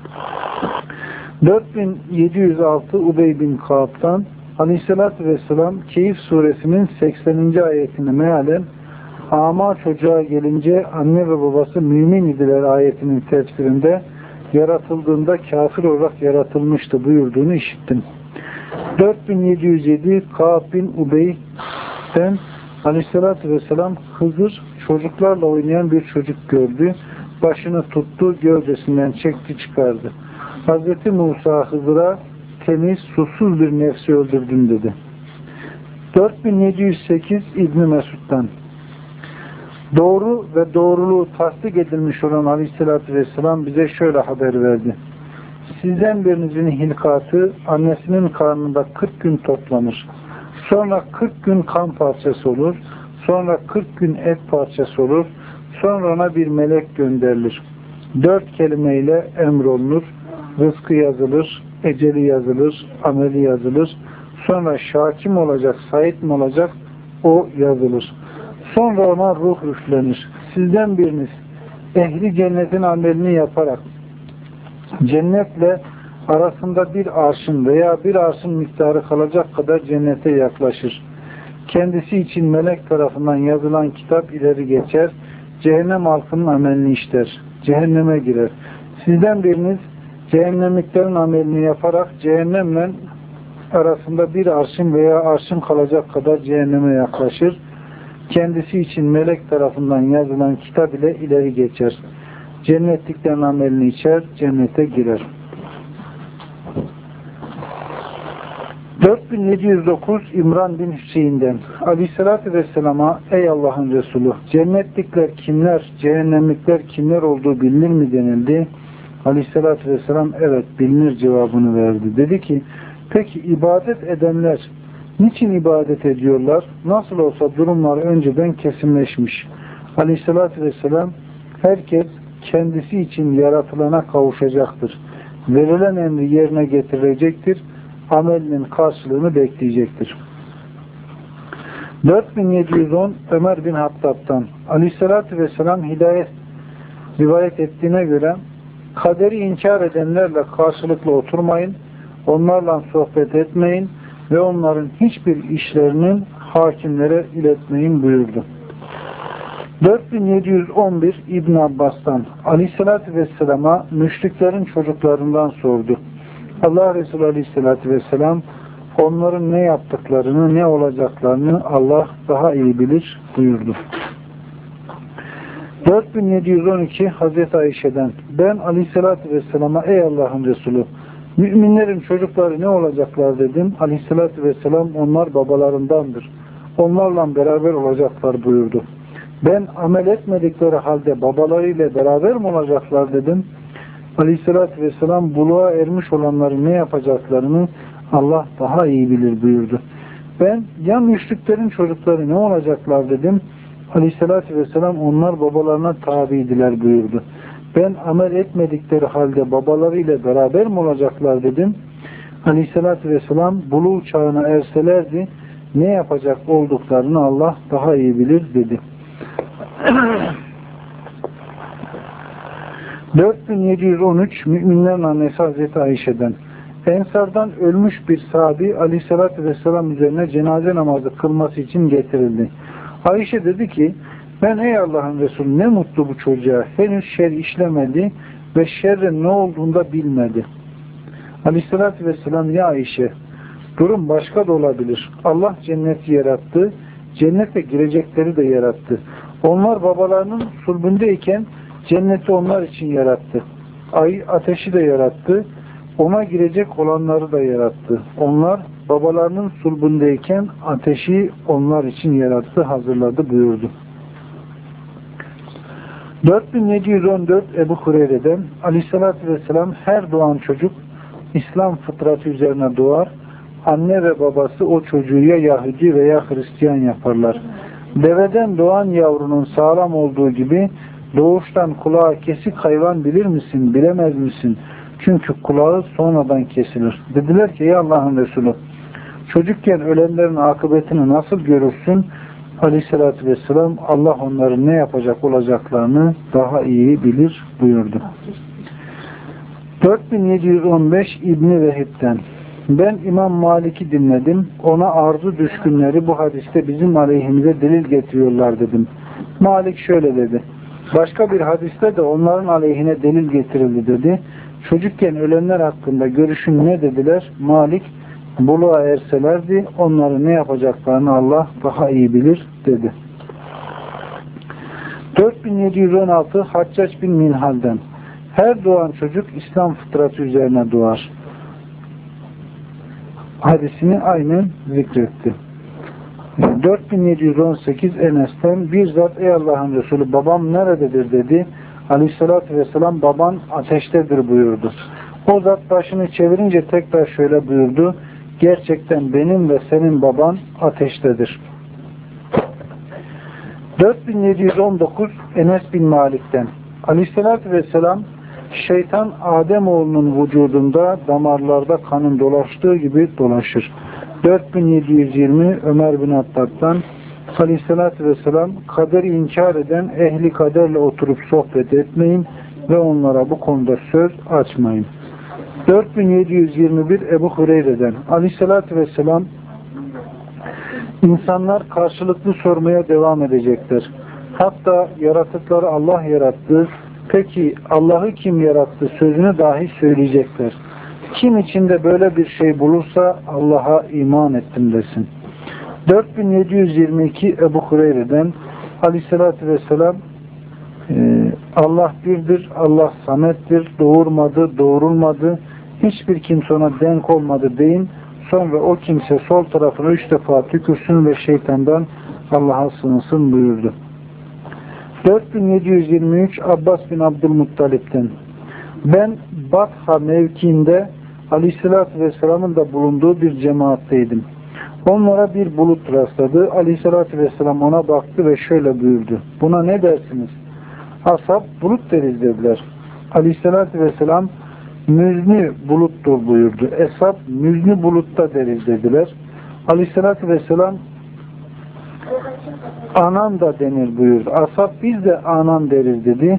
dört bin yedi yüz altı Ubey bin Kaab'dan Aleyhisselatü Vesselam Keyif suresinin sekseninci ayetini mealen ama çocuğa gelince anne ve babası mümin idiler ayetinin tefsirinde yaratıldığında kafir olarak yaratılmıştı buyurduğunu işittim. dört bin yedi yüz yedi Kaab bin Ubey'den Aleyhisselatü Vesselam Hızır çocuklarla oynayan bir çocuk gördü. Başını tuttu, gövdesinden çekti çıkardı. Hazreti Musa Hızır'a temiz, susuz bir nefsi öldürdün dedi. dört bin yedi yüz sekiz İbn-i Mesud'dan doğru ve doğruluğu tasdik edilmiş olan Aleyhisselatü Vesselam bize şöyle haber verdi. Sizden birinizin hilkatı annesinin karnında kırk gün toplanır. Sonra kırk gün kan parçası olur. Sonra kırk gün et parçası olur. Sonra ona bir melek gönderilir. Dört kelimeyle emrolunur. Rızkı yazılır, eceli yazılır, ameli yazılır. Sonra şakim olacak, sahip mi olacak? O yazılır. Sonra ona ruh üflenir. Sizden biriniz ehli cennetin amelini yaparak cennetle arasında bir arşın veya bir arşın miktarı kalacak kadar cennete yaklaşır. Kendisi için melek tarafından yazılan kitap ileri geçer. Cehennem halkının amelini işler. Cehenneme girer. Sizden biriniz cehennemliklerin amelini yaparak cehennemle arasında bir arşın veya arşın kalacak kadar cehenneme yaklaşır. Kendisi için melek tarafından yazılan kitap ile ileri geçer. Cennetliklerin amelini içer, cennete girer. dört bin yedi yüz dokuz İmran bin Hüseyin'den Aleyhisselatü Vesselam'a ey Allah'ın Resulü cennetlikler kimler, cehennemlikler kimler olduğu bilinir mi denildi. Aleyhisselatü Vesselam evet bilinir cevabını verdi. Dedi ki peki ibadet edenler niçin ibadet ediyorlar? Nasıl olsa durumlar önceden kesinleşmiş. Aleyhisselatü Vesselam herkes kendisi için yaratılana kavuşacaktır. Verilen emri yerine getirecektir. Amelinin karşılığını bekleyecektir. dört bin yedi yüz on Ömer bin Hattab'dan Aleyhisselatü Vesselam hidayet rivayet ettiğine göre kaderi inkar edenlerle karşılıklı oturmayın, onlarla sohbet etmeyin ve onların hiçbir işlerinin hakimlere iletmeyin buyurdu. dört bin yedi yüz on bir İbn Abbas'tan Aleyhisselatü Vesselam'a müşriklerin çocuklarından sordu. Allah Resulü Aleyhisselatü Vesselam onların ne yaptıklarını, ne olacaklarını Allah daha iyi bilir buyurdu. dört bin yedi yüz on iki Hazreti Ayşe'den ben Aleyhisselatü Vesselam'a ey Allah'ın Resulü müminlerin çocukları ne olacaklar dedim. Aleyhisselatü Vesselam onlar babalarındandır. Onlarla beraber olacaklar buyurdu. Ben amel etmedikleri halde babalarıyla beraber mi olacaklar dedim. Aleyhisselatü Vesselam buluğa ermiş olanların ne yapacaklarını Allah daha iyi bilir buyurdu. Ben ya müşriklerin çocukları ne olacaklar dedim. Aleyhisselatü Vesselam onlar babalarına tabiydiler buyurdu. Ben amel etmedikleri halde babalarıyla beraber mi olacaklar dedim. Aleyhisselatü Vesselam buluğ çağına erselerdi ne yapacak olduklarını Allah daha iyi bilir dedi. dört bin yedi yüz on üç Müminlerin annesi Hazreti Ayşe'den Ensardan ölmüş bir sahabi Aleyhisselatü Vesselam üzerine cenaze namazı kılması için getirildi. Ayşe dedi ki ben ey Allah'ın Resulü ne mutlu bu çocuğa henüz şer işlemedi ve şerrin ne olduğunu da bilmedi. Aleyhisselatü Vesselam ya Ayşe durum başka da olabilir. Allah cenneti yarattı. Cennete girecekleri de yarattı. Onlar babalarının sulbündeyken cenneti onlar için yarattı. Ay ateşi de yarattı. Ona girecek olanları da yarattı. Onlar babalarının sulbündeyken ateşi onlar için yarattı, hazırladı buyurdu. dört bin yedi yüz on dört Ebu Hureyre'den Aleyhisselatü Vesselam her doğan çocuk İslam fıtratı üzerine doğar. Anne ve babası o çocuğu ya Yahudi veya Hristiyan yaparlar. Deveden doğan yavrunun sağlam olduğu gibi doğuştan kulağı kesik hayvan bilir misin, bilemez misin? Çünkü kulağı sonradan kesilir. Dediler ki ey Allah'ın Resulü çocukken ölenlerin akıbetini nasıl görürsün? Aleyhissalatü vesselam Allah onların ne yapacak olacaklarını daha iyi bilir buyurdu. dört bin yedi yüz on beş İbn-i Vehib'den ben İmam Malik'i dinledim. Ona arzu düşkünleri bu hadiste bizim aleyhimize delil getiriyorlar dedim. Malik şöyle dedi. Başka bir hadiste de onların aleyhine delil getirildi dedi. Çocukken ölenler hakkında görüşün ne dediler? Malik buluğa erselerdi. Onları ne yapacaklarını Allah daha iyi bilir dedi. dört bin yedi yüz on altı Haccac bin Minhal'den her doğan çocuk İslam fıtratı üzerine doğar. Hadisini aynen zikretti. dört bin yedi yüz on sekiz Enes'ten bir zat ey Allah'ın Resulü babam nerededir dedi. Aleyhissalatü vesselam baban ateştedir buyurdu. O zat başını çevirince tekrar şöyle buyurdu. Gerçekten benim ve senin baban ateştedir. dört bin yedi yüz on dokuz Enes bin Malik'ten Aleyhissalatü vesselam şeytan Ademoğlunun vücudunda damarlarda kanın dolaştığı gibi dolaşır. dört bin yedi yüz yirmi Ömer bin Hattab'dan Aleyhissalatü vesselam kaderi inkar eden ehli kaderle oturup sohbet etmeyin ve onlara bu konuda söz açmayın. dört bin yedi yüz yirmi bir Ebu Hureyre'den Aleyhissalatü vesselam insanlar karşılıklı sormaya devam edecektir. Hatta yaratıkları Allah yarattı. Peki Allah'ı kim yarattı sözünü dahi söyleyecekler. Kim içinde böyle bir şey bulursa Allah'a iman ettim desin. dört bin yedi yüz yirmi iki Ebu Hureyre'den Aleyhisselatü Vesselam Allah birdir, Allah samettir, doğurmadı, doğurulmadı, hiçbir kimse ona denk olmadı deyin. Sonra o kimse sol tarafına üç defa tükürsün ve şeytandan Allah'a sığınsın buyurdu. dört bin yedi yüz yirmi üç Abbas bin Abdülmuttalip'ten ben Batha mevkiinde Aleyhisselatü Vesselam'ın da bulunduğu bir cemaatteydim. Onlara bir bulut rastladı. Aleyhisselatü Vesselam ona baktı ve şöyle buyurdu. Buna ne dersiniz? Ashab bulut deriz dediler. Aleyhisselatü Vesselam müzni buluttur buyurdu. Eshab müzni bulutta deriz dediler. Aleyhisselatü Vesselam anan da denir buyurdu. Ashab biz de anan deriz dedi.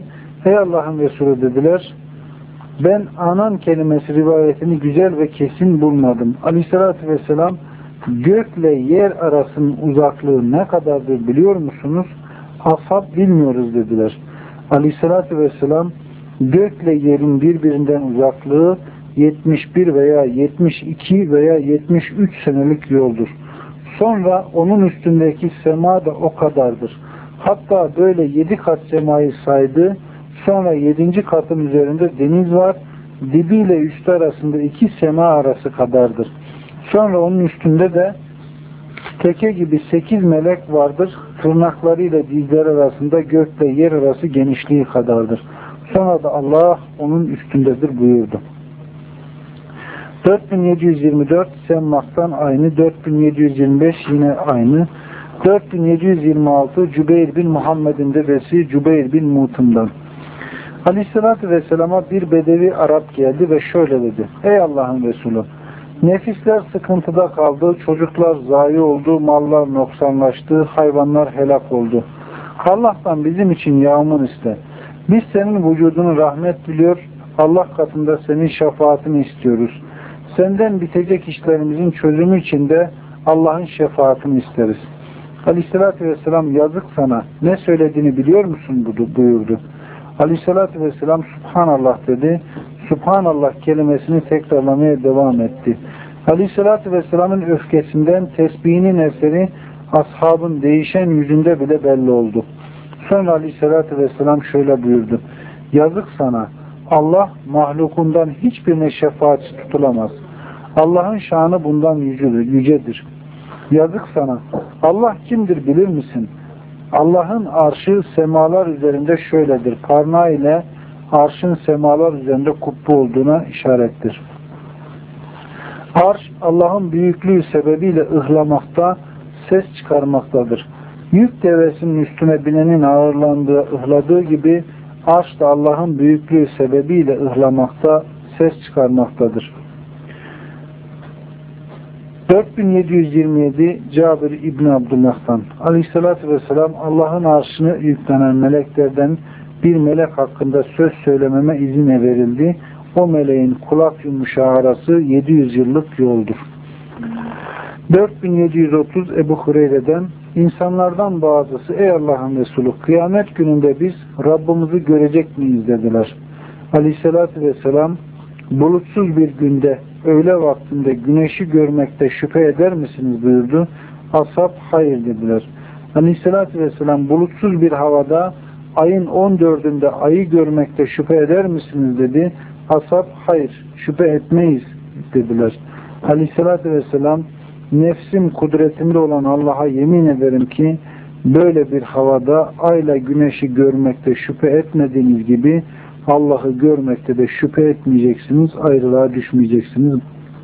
Ey Allah'ın Resulü dediler, ben anan kelimesi rivayetini güzel ve kesin bulmadım. Aleyhissalatü vesselam, gökle yer arasının uzaklığı ne kadardır biliyor musunuz? Ashab bilmiyoruz dediler. Aleyhissalatü vesselam, gökle yerin birbirinden uzaklığı yetmiş bir veya yetmiş iki veya yetmiş üç senelik yoldur. Sonra onun üstündeki sema da o kadardır. Hatta böyle yedi kat semayı saydı. Sonra yedinci katın üzerinde deniz var. Dibiyle üstü arasında iki sema arası kadardır. Sonra onun üstünde de teke gibi sekiz melek vardır. Tırnaklarıyla dizler arasında gökle yer arası genişliği kadardır. Sonra da Allah onun üstündedir buyurdu. dört bin yedi yüz yirmi dört Semmak'tan aynı, dört bin yedi yüz yirmi beş yine aynı, dört bin yedi yüz yirmi altı Cübeyr bin Muhammed'in dedesi Cübeyr bin Mutum'dan. Aleyhissalatü vesselama bir bedevi Arap geldi ve şöyle dedi: ey Allah'ın Resulü, nefisler sıkıntıda kaldı, çocuklar zayi oldu, mallar noksanlaştı, hayvanlar helak oldu. Allah'tan bizim için yağmur iste. Biz senin vücudunu rahmet biliyor, Allah katında senin şefaatini istiyoruz. Senden bitecek işlerimizin çözümü için de Allah'ın şefaatini isteriz. Aleyhissalatü vesselam, yazık sana, ne söylediğini biliyor musun buyurdu. Aleyhissalatü vesselam Subhanallah dedi. Subhanallah kelimesini tekrarlamaya devam etti. Aleyhissalatü vesselamın öfkesinden tesbihinin eseri ashabın değişen yüzünde bile belli oldu. Sonra Aleyhissalatü vesselam şöyle buyurdu: yazık sana, Allah mahlukundan hiçbirine şefaatçi tutulamaz. Allah'ın şanı bundan yücedir. Yazık sana, Allah kimdir bilir misin? Allah'ın arşı semalar üzerinde şöyledir. Parmağı ile arşın semalar üzerinde kubbe olduğuna işarettir. Arş Allah'ın büyüklüğü sebebiyle ıhlamakta, ses çıkarmaktadır. Yük devesinin üstüne binenin ağırlandığı, ıhladığı gibi arş da Allah'ın büyüklüğü sebebiyle ıhlamakta, ses çıkarmaktadır. dört bin yedi yüz yirmi yedi Cabir İbni Abdullah'tan. Aleyhissalatü vesselam, Allah'ın arşını yüklenen meleklerden bir melek hakkında söz söylememe izin verildi. O meleğin kulak yumuşağı arası yedi yüz yıllık yoldur. dört bin yedi yüz otuz Ebu Hureyre'den, insanlardan bazısı, ey Allah'ın Resulü, kıyamet gününde biz Rabbimizi görecek miyiz dediler. Aleyhissalatü vesselam, bulutsuz bir günde, öğle vaktinde güneşi görmekte şüphe eder misiniz buyurdu. Ashab hayır dediler. Aleyhissalatü vesselam, bulutsuz bir havada ayın on dördünde ayı görmekte şüphe eder misiniz dedi. Ashab hayır, şüphe etmeyiz dediler. Aleyhissalatü vesselam, nefsim kudretimde olan Allah'a yemin ederim ki böyle bir havada ayla güneşi görmekte şüphe etmediğiniz gibi Allah'ı görmekte de şüphe etmeyeceksiniz, ayrılığa düşmeyeceksiniz.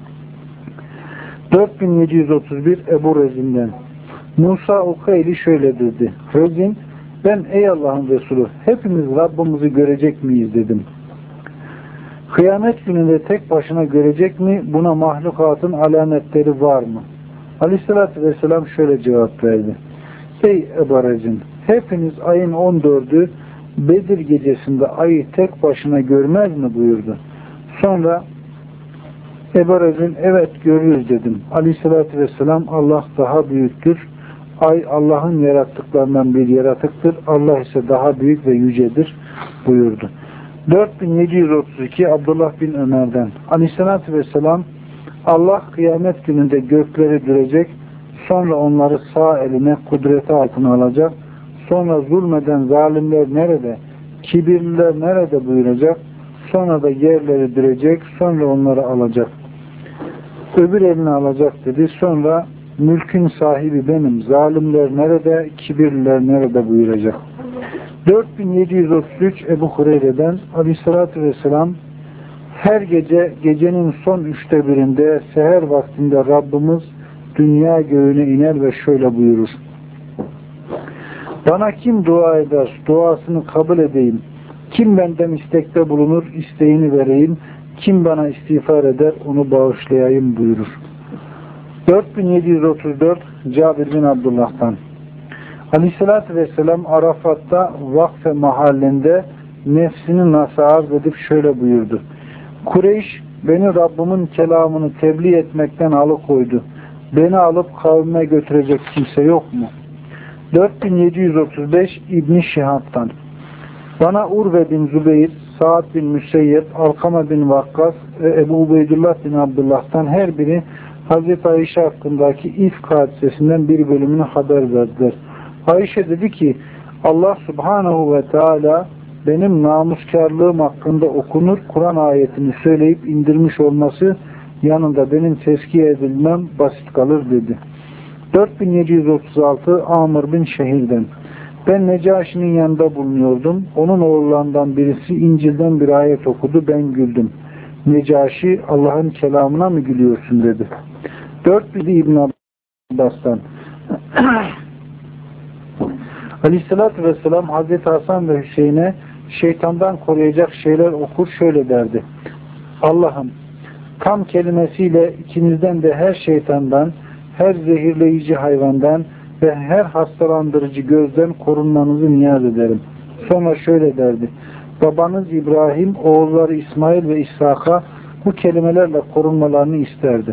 dört bin yedi yüz otuz bir Ebu Rezin'den, Musa Ukayli şöyle dedi: Rezin, ben ey Allah'ın Resulü, hepimiz Rabbimizi görecek miyiz dedim. Kıyamet gününde tek başına görecek mi? Buna mahlukatın alametleri var mı? Aleyhissalatü vesselam şöyle cevap verdi: ey Ebu Rezin, hepiniz ayın on dördü Bedir gecesinde ayı tek başına görmez mi buyurdu. Sonra Ebu Rezin, evet görürüz dedim. Aleyhissalatü vesselam, Allah daha büyüktür. Ay Allah'ın yarattıklarından bir yaratıktır. Allah ise daha büyük ve yücedir buyurdu. dört bin yedi yüz otuz iki Abdullah bin Ömer'den, Aleyhissalatü vesselam, Allah kıyamet gününde gökleri dürecek, sonra onları sağ eline kudreti altına alacak, sonra zulmeden zalimler nerede, kibirliler nerede buyuracak, sonra da yerleri dürecek, sonra onları alacak. Öbür eline alacak dedi, sonra mülkün sahibi benim, zalimler nerede, kibirliler nerede buyuracak. dört bin yedi yüz otuz üç Ebu Hureyre'den, Aleyhissalatü vesselam, her gece gecenin son üçte birinde seher vaktinde Rabbimiz dünya göğüne iner ve şöyle buyurur: bana kim dua eder, duasını kabul edeyim. Kim benden istekte bulunur, isteğini vereyim. Kim bana istiğfar eder, onu bağışlayayım buyurur. dört bin yedi yüz otuz dört Cabir bin Abdullah'tan, Aleyhissalatü vesselam Arafat'ta vakfe mahallinde nefsini nasıl arz edip şöyle buyurdu. Kureyş beni Rabbimin kelamını tebliğ etmekten alıkoydu. Beni alıp kavmime götürecek kimse yok mu? dört bin yedi yüz otuz beş İbn-i Şihab'tan. Bana Urve bin Zübeyir, Sa'd bin Müseyyep, Alkama bin Vakkas ve Ebu Ubeydullah bin Abdullah'tan her biri Hazreti Ayşe hakkındaki ifk hadisesinden bir bölümünü haber verdiler. Ayşe dedi ki, Allah Subhanahu ve Teala benim namuskarlığım hakkında okunur Kur'an ayetini söyleyip indirmiş olması yanında benim tezkiye edilmem basit kalır dedi. dört bin yedi yüz otuz altı Amr bin Şehir'den. Ben Necaşi'nin yanında bulunuyordum. Onun oğullarından birisi İncil'den bir ayet okudu. Ben güldüm. Necaşi, Allah'ın kelamına mı gülüyorsun dedi. dört bin İbn Abbas'tan. Aleyhissalatü vesselam Hazreti Hasan ve Hüseyin'e şeytandan koruyacak şeyler okur şöyle derdi. Allah'ım tam kelimesiyle ikinizden de her şeytandan, her zehirleyici hayvandan ve her hastalandırıcı gözden korunmanızı niyaz ederim. Sonra şöyle derdi. Babanız İbrahim, oğulları İsmail ve İshak'a bu kelimelerle korunmalarını isterdi.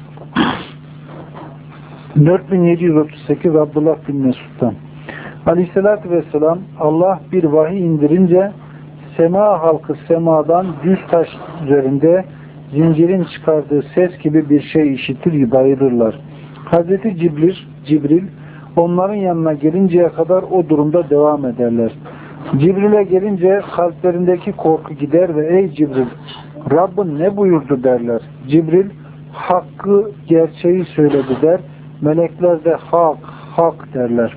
dört bin yedi yüz otuz sekiz Abdullah bin Mesud'dan. Aleyhissalatü vesselam Allah bir vahiy indirince sema halkı semadan düz taş üzerinde zincirin çıkardığı ses gibi bir şey işitir, bayılırlar. Hazreti Cibril, Cibril onların yanına gelinceye kadar o durumda devam ederler. Cibril'e gelince kalplerindeki korku gider ve ey Cibril, Rabbin ne buyurdu derler. Cibril hakkı, gerçeği söyledi der. Melekler de hak, hak derler.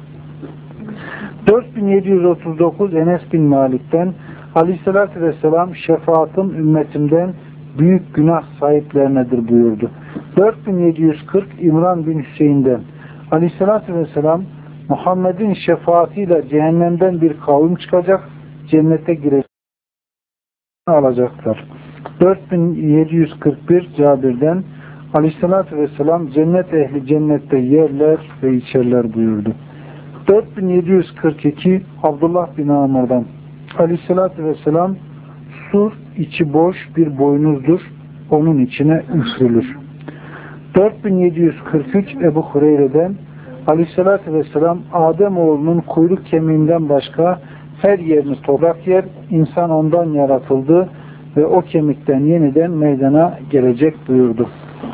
dört bin yedi yüz otuz dokuz Enes bin Malik'ten Aleyhisselatü Vesselam şefaatim ümmetimden büyük günah sahiplerinedir buyurdu. dört bin yedi yüz kırk İmran bin Hüseyin'den Aleyhisselatü Vesselam Muhammed'in şefaatiyle cehennemden bir kavim çıkacak, cennete girecek alacaklar. dört bin yedi yüz kırk bir Cabir'den Aleyhisselatü Vesselam cennet ehli cennette yerler ve içerler buyurdu. dört bin yedi yüz kırk iki Abdullah bin Amr'dan Aleyhisselatü Vesselam sur içi boş bir boynuzdur, onun içine üfürülür. dört bin yedi yüz kırk üç Ebu Hureyre'den Aleyhisselatü Vesselam Ademoğlunun kuyruk kemiğinden başka her yerini toprak yer, insan ondan yaratıldı ve o kemikten yeniden meydana gelecek buyurdu.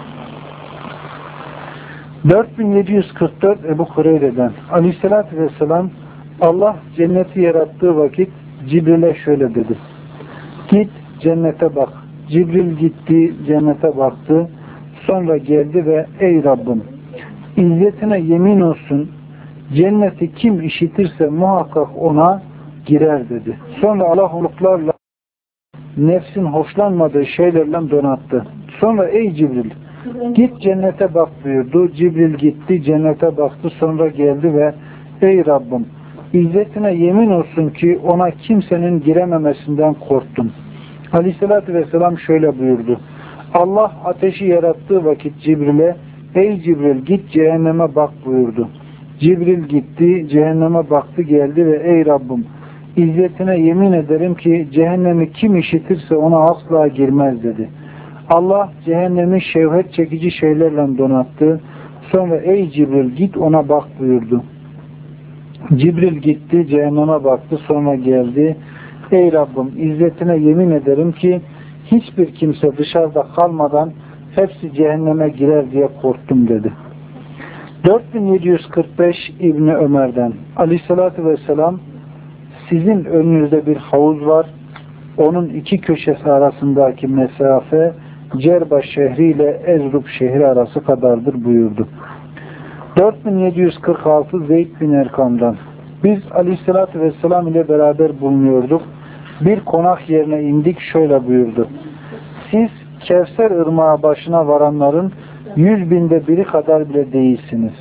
dört bin yedi yüz kırk dört Ebu Hureyre'den Aleyhisselatü Vesselam Allah cenneti yarattığı vakit Cibril'e şöyle dedi. Git cennete bak. Cibril gitti cennete baktı. Sonra geldi ve ey Rabbim İzzetine yemin olsun cenneti kim işitirse muhakkak ona girer dedi. Sonra Allah huluklarla nefsin hoşlanmadığı şeylerle donattı. Sonra ey Cibril git cennete bak buyurdu. Cibril gitti cennete baktı. Sonra geldi ve ey Rabbim İzzetine yemin olsun ki ona kimsenin girememesinden korktum. Aleyhissalatü vesselam şöyle buyurdu. Allah ateşi yarattığı vakit Cibril'e ey Cibril git cehenneme bak buyurdu. Cibril gitti cehenneme baktı geldi ve ey Rabbim İzzetine yemin ederim ki cehennemi kim işitirse ona asla girmez dedi. Allah cehennemi şehvet çekici şeylerle donattı. Sonra ey Cibril git ona bak buyurdu. Cibril gitti cehenneme baktı sonra geldi. Ey Rabbim İzzetine yemin ederim ki hiçbir kimse dışarıda kalmadan hepsi cehenneme girer diye korktum dedi. dört bin yedi yüz kırk beş İbni Ömer'den Aleyhisselatü Vesselam sizin önünüzde bir havuz var. Onun iki köşesi arasındaki mesafe Cerba şehri ile Ezrub şehri arası kadardır buyurdu. dört bin yedi yüz kırk altı Zeyd bin Erkam'dan biz Aleyhisselatü Vesselam ile beraber bulunuyorduk. Bir konak yerine indik şöyle buyurdu. Siz Kevser ırmağı başına varanların yüz binde biri kadar bile değilsiniz.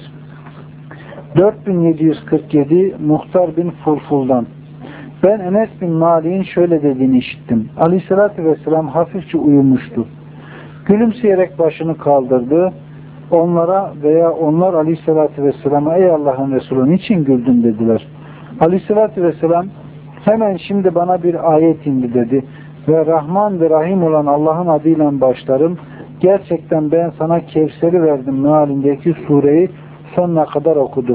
dört bin yedi yüz kırk yedi Muhtar bin Fulful'dan ben Enes bin Malik'in şöyle dediğini işittim. Aleyhisselatü Vesselam hafifçe uyumuştu. Gülümseyerek başını kaldırdı. Onlara veya onlar Aleyhisselatü Vesselam'a ey Allah'ın Resulü niçin güldün dediler. Aleyhisselatü Vesselam Hemen şimdi bana bir ayet indi dedi. Ve Rahman ve Rahim olan Allah'ın adıyla başlarım. Gerçekten ben sana Kevser'i verdim mealindeki sureyi sonuna kadar okudu.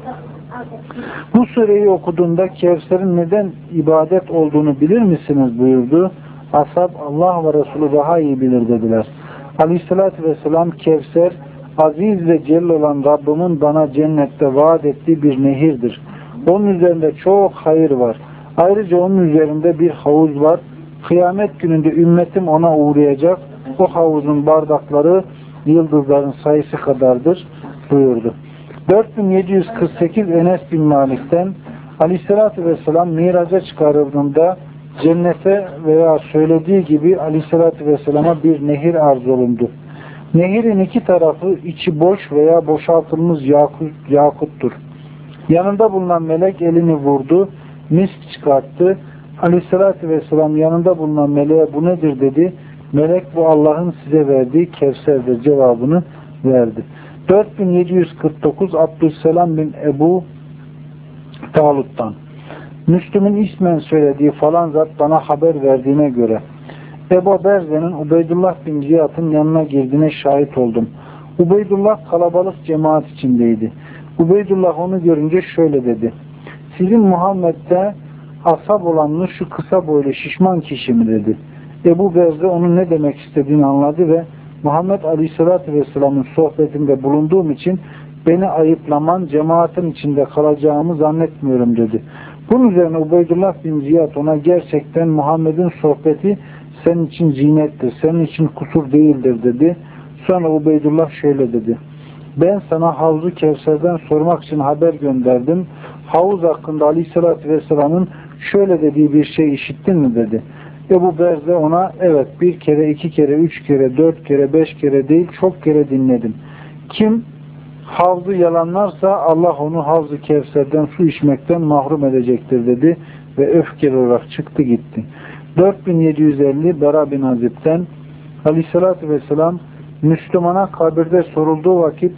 Bu sureyi okuduğunda Kevser'in neden ibadet olduğunu bilir misiniz buyurdu. Ashab Allah ve Resulü daha iyi bilir dediler. Aleyhissalatü vesselam Kevser aziz ve celil olan Rabbimin bana cennette vaat ettiği bir nehirdir. Onun üzerinde çok hayır var. Ayrıca onun üzerinde bir havuz var. Kıyamet gününde ümmetim ona uğrayacak. O havuzun bardakları yıldızların sayısı kadardır buyurdu. dört bin yedi yüz kırk sekiz Enes bin Malik'ten Aleyhisselatü Vesselam Miraç'a çıkarıldığında cennete veya söylediği gibi Aleyhisselatü Vesselam'a bir nehir arz olundu. Nehirin iki tarafı içi boş veya boşaltılmış yakut, yakuttur. Yanında bulunan melek elini vurdu, misk çıkarttı. Aleyhisselatü Vesselam yanında bulunan meleğe bu nedir dedi. Melek bu Allah'ın size verdiği Kevser'dir cevabını verdi. dört bin yedi yüz kırk dokuz Abdüsselam bin Ebu Talut'tan Müslüm'ün ismen söylediği falan zat bana haber verdiğine göre Ebu Berze'nin Ubeydullah bin Ziyad'ın yanına girdiğine şahit oldum. Ubeydullah kalabalık cemaat içindeydi. Ubeydullah onu görünce şöyle dedi. Sizin Muhammed'de ashab olanlı şu kısa boylu şişman kişi mi dedi. Ebu Berze onun ne demek istediğini anladı ve Muhammed Aleyhisselatü Vesselam'ın sohbetinde bulunduğum için beni ayıplaman, cemaatin içinde kalacağımı zannetmiyorum dedi. Bunun üzerine Ubeydullah bin Ziyad ona gerçekten Muhammed'in sohbeti senin için zinettir, senin için kusur değildir dedi. Sonra Ubeydullah şöyle dedi. Ben sana Havzu Kevser'den sormak için haber gönderdim. Havuz hakkında Aleyhisselatü Vesselam'ın şöyle dediği bir şey işittin mi dedi. Ebu Berze ona evet bir kere, iki kere, üç kere, dört kere, beş kere değil çok kere dinledim. Kim havzu yalanlarsa Allah onu Havzu Kevser'den su içmekten mahrum edecektir dedi ve öfkeli olarak çıktı gitti. dört bin yedi yüz elli Bera bin Azib'den Aleyhisselatü Vesselam Müslümana kabirde sorulduğu vakit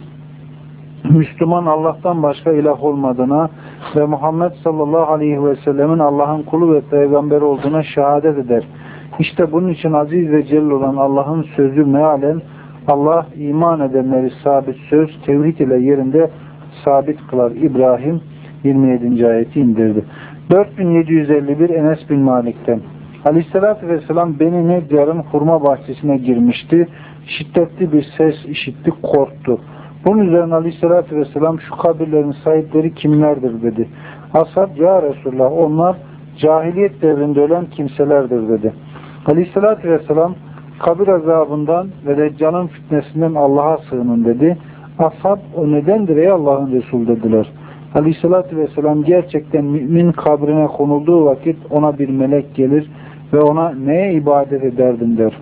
Müslüman Allah'tan başka ilah olmadığına ve Muhammed sallallahu aleyhi ve sellemin Allah'ın kulu ve peygamberi olduğuna şehadet eder. İşte bunun için aziz ve celil olan Allah'ın sözü mealen Allah iman edenleri sabit söz tevhid ile yerinde sabit kılar. İbrahim yirmi yedinci ayeti indirdi. dört bin yedi yüz elli bir Enes bin Malik'ten Aleyhisselatü Vesselam Beni Nedyar'ın hurma bahçesine girmişti. Şiddetli bir ses işitti, korktu. Bunun üzerine Aleyhisselatü Vesselam şu kabirlerin sahipleri kimlerdir dedi. Ashab ya Resulullah onlar cahiliyet devrinde ölen kimselerdir dedi. Aleyhisselatü Vesselam kabir azabından ve Deccal'ın fitnesinden Allah'a sığının dedi. Ashab o nedendir ey Allah'ın Resulü dediler. Aleyhisselatü Vesselam gerçekten mümin kabrine konulduğu vakit ona bir melek gelir ve ona neye ibadet ederdin der.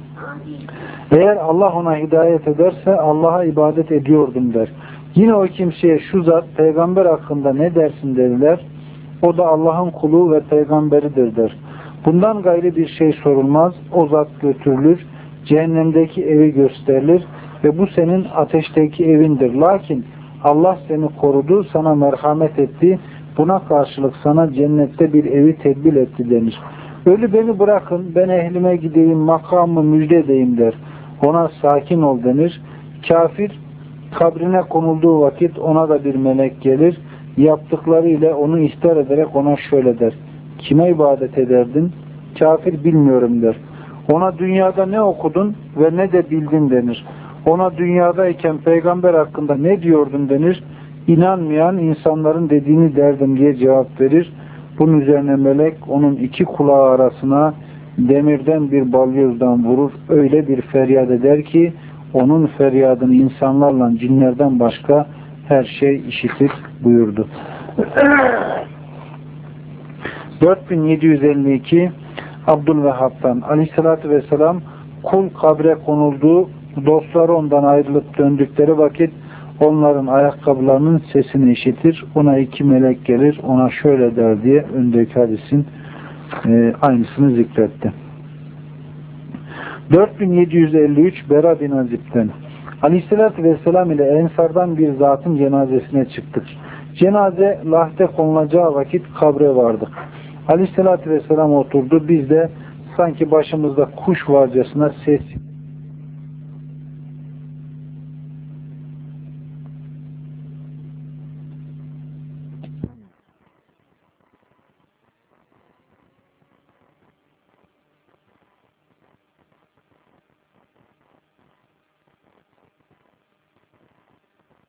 Eğer Allah ona hidayet ederse Allah'a ibadet ediyordum der. Yine o kimseye şu zat peygamber hakkında ne dersin derler. O da Allah'ın kulu ve peygamberidir der. Bundan gayri bir şey sorulmaz. O zat götürülür. Cehennemdeki evi gösterilir ve bu senin ateşteki evindir. Lakin Allah seni korudu, sana merhamet etti. Buna karşılık sana cennette bir evi tedbir etti denir. Ölü beni bırakın, ben ehlime gideyim, makamımı müjde edeyim der. Ona sakin ol denir. Kafir kabrine konulduğu vakit ona da bir melek gelir. Yaptıkları ile onu ihtar ederek ona şöyle der. Kime ibadet ederdin? Kafir bilmiyorum der. Ona dünyada ne okudun ve ne de bildin denir. Ona dünyadayken peygamber hakkında ne diyordun denir. İnanmayan insanların dediğini derdim diye cevap verir. Bunun üzerine melek onun iki kulağı arasına demirden bir balyozdan vurur. Öyle bir feryat eder ki onun feryadını insanlarla cinlerden başka her şey işitir buyurdu. dört bin yedi yüz elli iki Abdülvehhab'tan Aleyhisselatü Vesselam kul kabre konulduğu dostları ondan ayrılıp döndükleri vakit onların ayakkabılarının sesini işitir. Ona iki melek gelir. Ona şöyle der diye öndeki hadisin e, aynısını zikretti. dört bin yedi yüz elli üç Bera bin Azib'den Aleyhisselatü Vesselam ile Ensardan bir zatın cenazesine çıktık. Cenaze lahde konulacağı vakit kabre vardık. Aleyhissalatü vesselam oturdu. Biz de sanki başımızda kuş varcasına ses